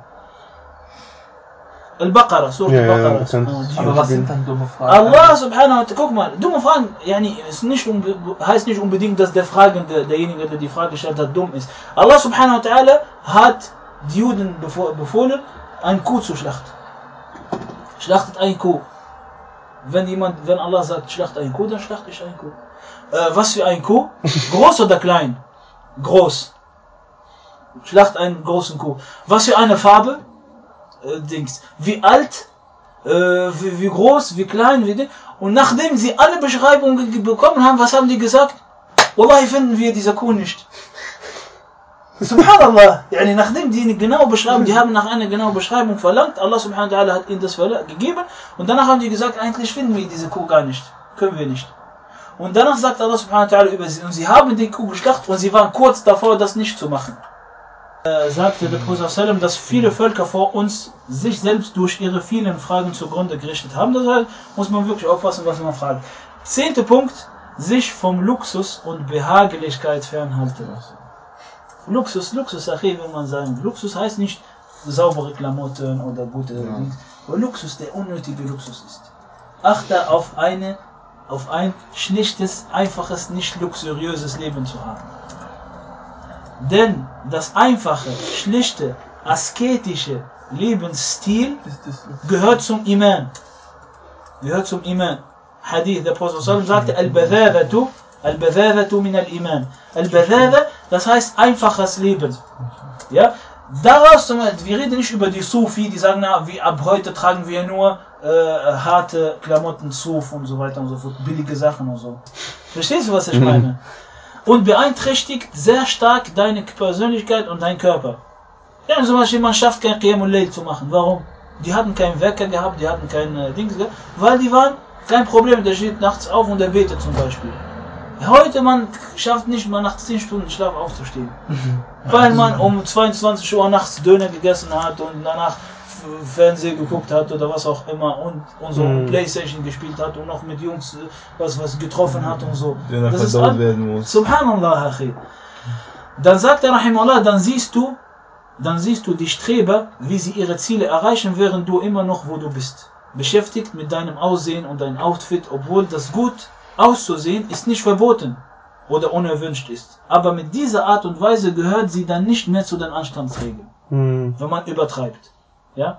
Al-Baqarah, Surah Ja, ja, Al-Baqarah. bekannt. Aber was sind dann dumme Fragen? Allah subhanahu wa ta'ala, guck mal, dumme Fragen, yani, ist nicht unbe- heißt nicht unbedingt, dass der Fragende, derjenige, der die Frage gestellt hat, dumm ist. Allah subhanahu wa ta'ala hat die Juden befo- befohlen, ein Kuh zu schlachten. Schlachtet ein Kuh. Wenn jemand, wenn Allah sagt, schlacht ein Kuh, dann schlachte ich ein Kuh. Äh, was für ein Kuh? Groß oder klein? Groß. Schlacht einen großen Kuh. Was für eine Farbe? Äh, Dings. Wie alt? Äh, wie, wie groß? Wie klein? Wie Ding. Und nachdem sie alle Beschreibungen ge- bekommen haben, was haben die gesagt? Wallahi finden wir diese Kuh nicht. Subhanallah. Yani nachdem die eine genaue Beschreibung, die haben nach einer genauen Beschreibung verlangt, Allah subhanahu wa ta'ala hat ihnen das verla- gegeben und danach haben die gesagt, eigentlich finden wir diese Kuh gar nicht. Können wir nicht. Und danach sagt Allah subhanahu wa ta'ala über sie, und sie haben die Kuh geschlachtet und sie waren kurz davor, das nicht zu machen. Äh, sagte der Prophet sallam, dass viele Völker vor uns sich selbst durch ihre vielen Fragen zugrunde gerichtet haben. Deshalb muss man wirklich aufpassen, was man fragt. Zehnter Punkt, sich vom Luxus und Behaglichkeit fernhalten. Luxus, Luxus, Achi, will man sagen. Luxus heißt nicht saubere Klamotten oder gute Dinge. Aber Luxus, der unnötige Luxus ist. Achte auf eine, auf ein schlichtes, einfaches, nicht luxuriöses Leben zu haben. Denn das einfache, schlichte, asketische Lebensstil gehört zum Iman. Gehört zum Iman. Hadith, der Prophet sallam sagte, Al-Badhadatu, Al-Badhadatu min al-Iman. Al-Badhada, das heißt einfaches Leben. Ja? Daraus, wir reden nicht über die Sufi, die sagen, na, wie ab heute tragen wir nur äh, harte Klamotten, Suf und so weiter und so fort, billige Sachen und so. Verstehst du, was ich meine? Und beeinträchtigt sehr stark deine Persönlichkeit und deinen Körper. Ja, zum Beispiel, man schafft kein Qiyamul Layl zu machen. Warum? Die hatten keinen Wecker gehabt, die hatten kein äh, Dings gehabt, weil die waren kein Problem, der steht nachts auf und der betet zum Beispiel. Heute, man schafft nicht mal nach zehn Stunden Schlaf aufzustehen. Weil man um zweiundzwanzig Uhr nachts Döner gegessen hat und danach Fernsehen geguckt hat oder was auch immer und, und so Mhm. Playstation gespielt hat und noch mit Jungs was, was getroffen hat und so. Der Das ist verdaut all- werden muss. Subhanallah, Achi. Dann sagt er, Rahimullah, dann siehst du, dann siehst du die Streber, wie sie ihre Ziele erreichen, während du immer noch wo du bist. Beschäftigt mit deinem Aussehen und deinem Outfit, obwohl das gut auszusehen ist nicht verboten oder unerwünscht ist. Aber mit dieser Art und Weise gehört sie dann nicht mehr zu den Anstandsregeln, Mhm. wenn man übertreibt. Ja?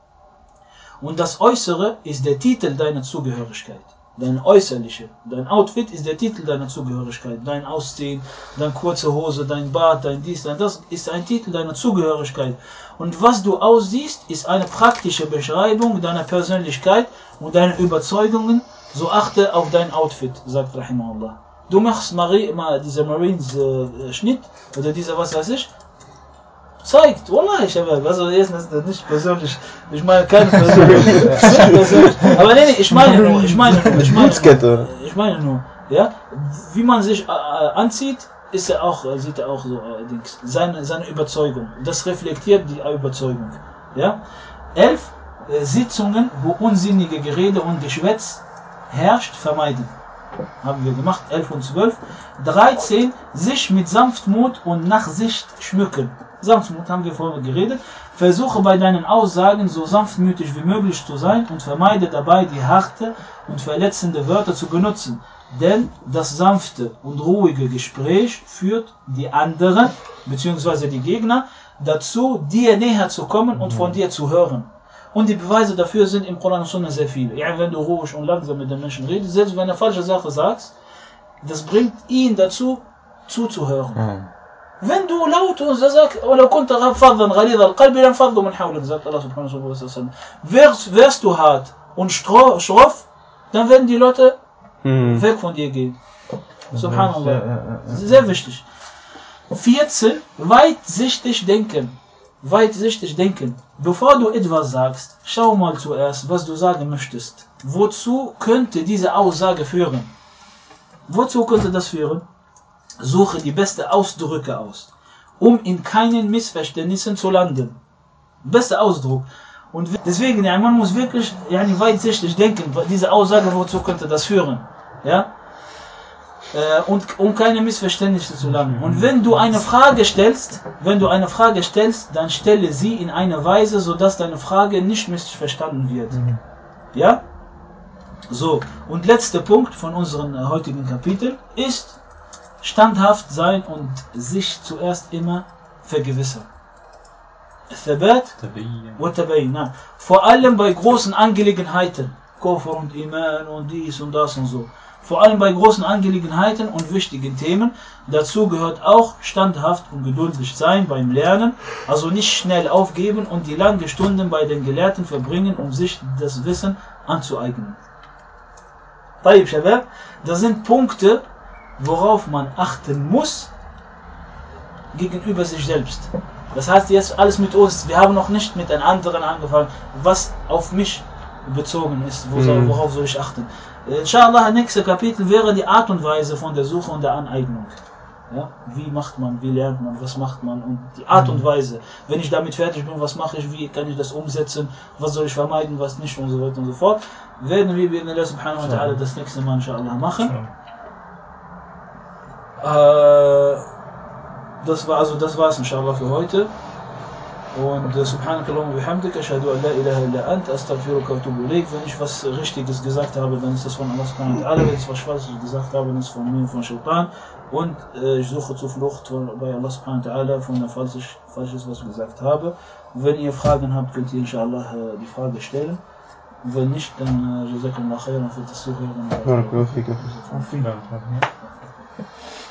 Und das Äußere ist der Titel deiner Zugehörigkeit. Dein Äußerliche, dein Outfit ist der Titel deiner Zugehörigkeit. Dein Aussehen, deine kurze Hose, dein Bart, dein dies, dein das ist ein Titel deiner Zugehörigkeit. Und was du aussiehst, ist eine praktische Beschreibung deiner Persönlichkeit und deiner Überzeugungen. So achte auf dein Outfit, sagt Rahimahullah. Du machst Marie, mal dieser Marines äh, Schnitt oder dieser was weiß ich, zeigt, Wallah, ich habe, also jetzt ist das nicht persönlich, ich meine keine persönlich, nicht persönlich, aber nee, nee, ich meine nur, ich meine nur, ich meine nur, ich meine nur, ja, wie man sich äh, anzieht, ist er auch, sieht er auch so, äh, Dings, seine, seine Überzeugung, das reflektiert die Überzeugung, ja. Elf, äh, Sitzungen, wo unsinnige Gerede und Geschwätz herrscht, vermeiden. Haben wir gemacht, elf und zwölf. dreizehn, sich mit Sanftmut und Nachsicht schmücken. Sanftmut haben wir vorher geredet. Versuche bei deinen Aussagen so sanftmütig wie möglich zu sein und vermeide dabei die harte und verletzende Wörter zu benutzen. Denn das sanfte und ruhige Gespräch führt die anderen, beziehungsweise die Gegner, dazu, dir näher zu kommen und von dir zu hören. Und die Beweise dafür sind im Koran und Sunna sehr viele. Ja, wenn du ruhig und langsam mit den Menschen redest, selbst wenn du eine falsche Sache sagst, das bringt ihn dazu, zuzuhören. Mhm. Wenn du laut und sagst, وَلَوْ كُنْتَ فَضًّا غَلِيظَ الْقَلْبِ لَانْفَضُّوا مِنْ حَوْلِكَ, sagt Allah subhanahu wa ta'ala. Wärst, wärst du hart und schroff, dann werden die Leute mhm. weg von dir gehen. Subhanallah. Ja, ja, ja. Sehr wichtig. vierzehn. Weitsichtig denken. Weitsichtig denken. Bevor du etwas sagst, schau mal zuerst, was du sagen möchtest. Wozu könnte diese Aussage führen? Wozu könnte das führen? Suche die besten Ausdrücke aus, um in keinen Missverständnissen zu landen. Bester Ausdruck. Und deswegen, ja, man muss wirklich ja, weitsichtig denken, diese Aussage, wozu könnte das führen? Ja? Äh, und um keine Missverständnisse zu langen. Und wenn du eine Frage stellst, wenn du eine Frage stellst, dann stelle sie in einer Weise, sodass deine Frage nicht missverstanden wird. Ja? So, und letzter Punkt von unserem äh, heutigen Kapitel ist standhaft sein und sich zuerst immer vergewissern. Thabat wa Tabayyin. Vor allem bei großen Angelegenheiten, Kufr und Iman und dies und das und so. Vor allem bei großen Angelegenheiten und wichtigen Themen. Dazu gehört auch standhaft und geduldig sein beim Lernen, also nicht schnell aufgeben und die langen Stunden bei den Gelehrten verbringen, um sich das Wissen anzueignen. Tayyib Shabab, das sind Punkte, worauf man achten muss gegenüber sich selbst. Das heißt jetzt alles mit uns, wir haben noch nicht mit den anderen angefangen, was auf mich bezogen ist, worauf soll ich achten. Inshallah, das nächste Kapitel wäre die Art und Weise von der Suche und der Aneignung. Ja? Wie macht man, wie lernt man, was macht man und die Art und Weise. Wenn ich damit fertig bin, was mache ich, wie kann ich das umsetzen, was soll ich vermeiden, was nicht und so weiter und so fort. Werden wir bei Allah subhanahu wa ta'ala das nächste Mal inshallah machen. Äh, das war also das war's inshallah für heute. Und äh, subhanakallahumma bihamdika ashhadu an la ilaha illa ant astaghfiruka wa atubu ilayk. Wenn ich was Richtiges gesagt habe, dann ist das von Allah subhanahu wa ta'ala. Wenn ich was Falsches gesagt habe, dann ist es von mir und von Shaitan. Und äh, ich suche Zuflucht bei Allah subhanahu wa ta'ala von der Falsches, Falsches, was ich gesagt habe. Und wenn ihr Fragen habt, könnt ihr inshallah äh, die Frage stellen. Und wenn nicht, dann jazakallah khairan für das Zuhören. Ja,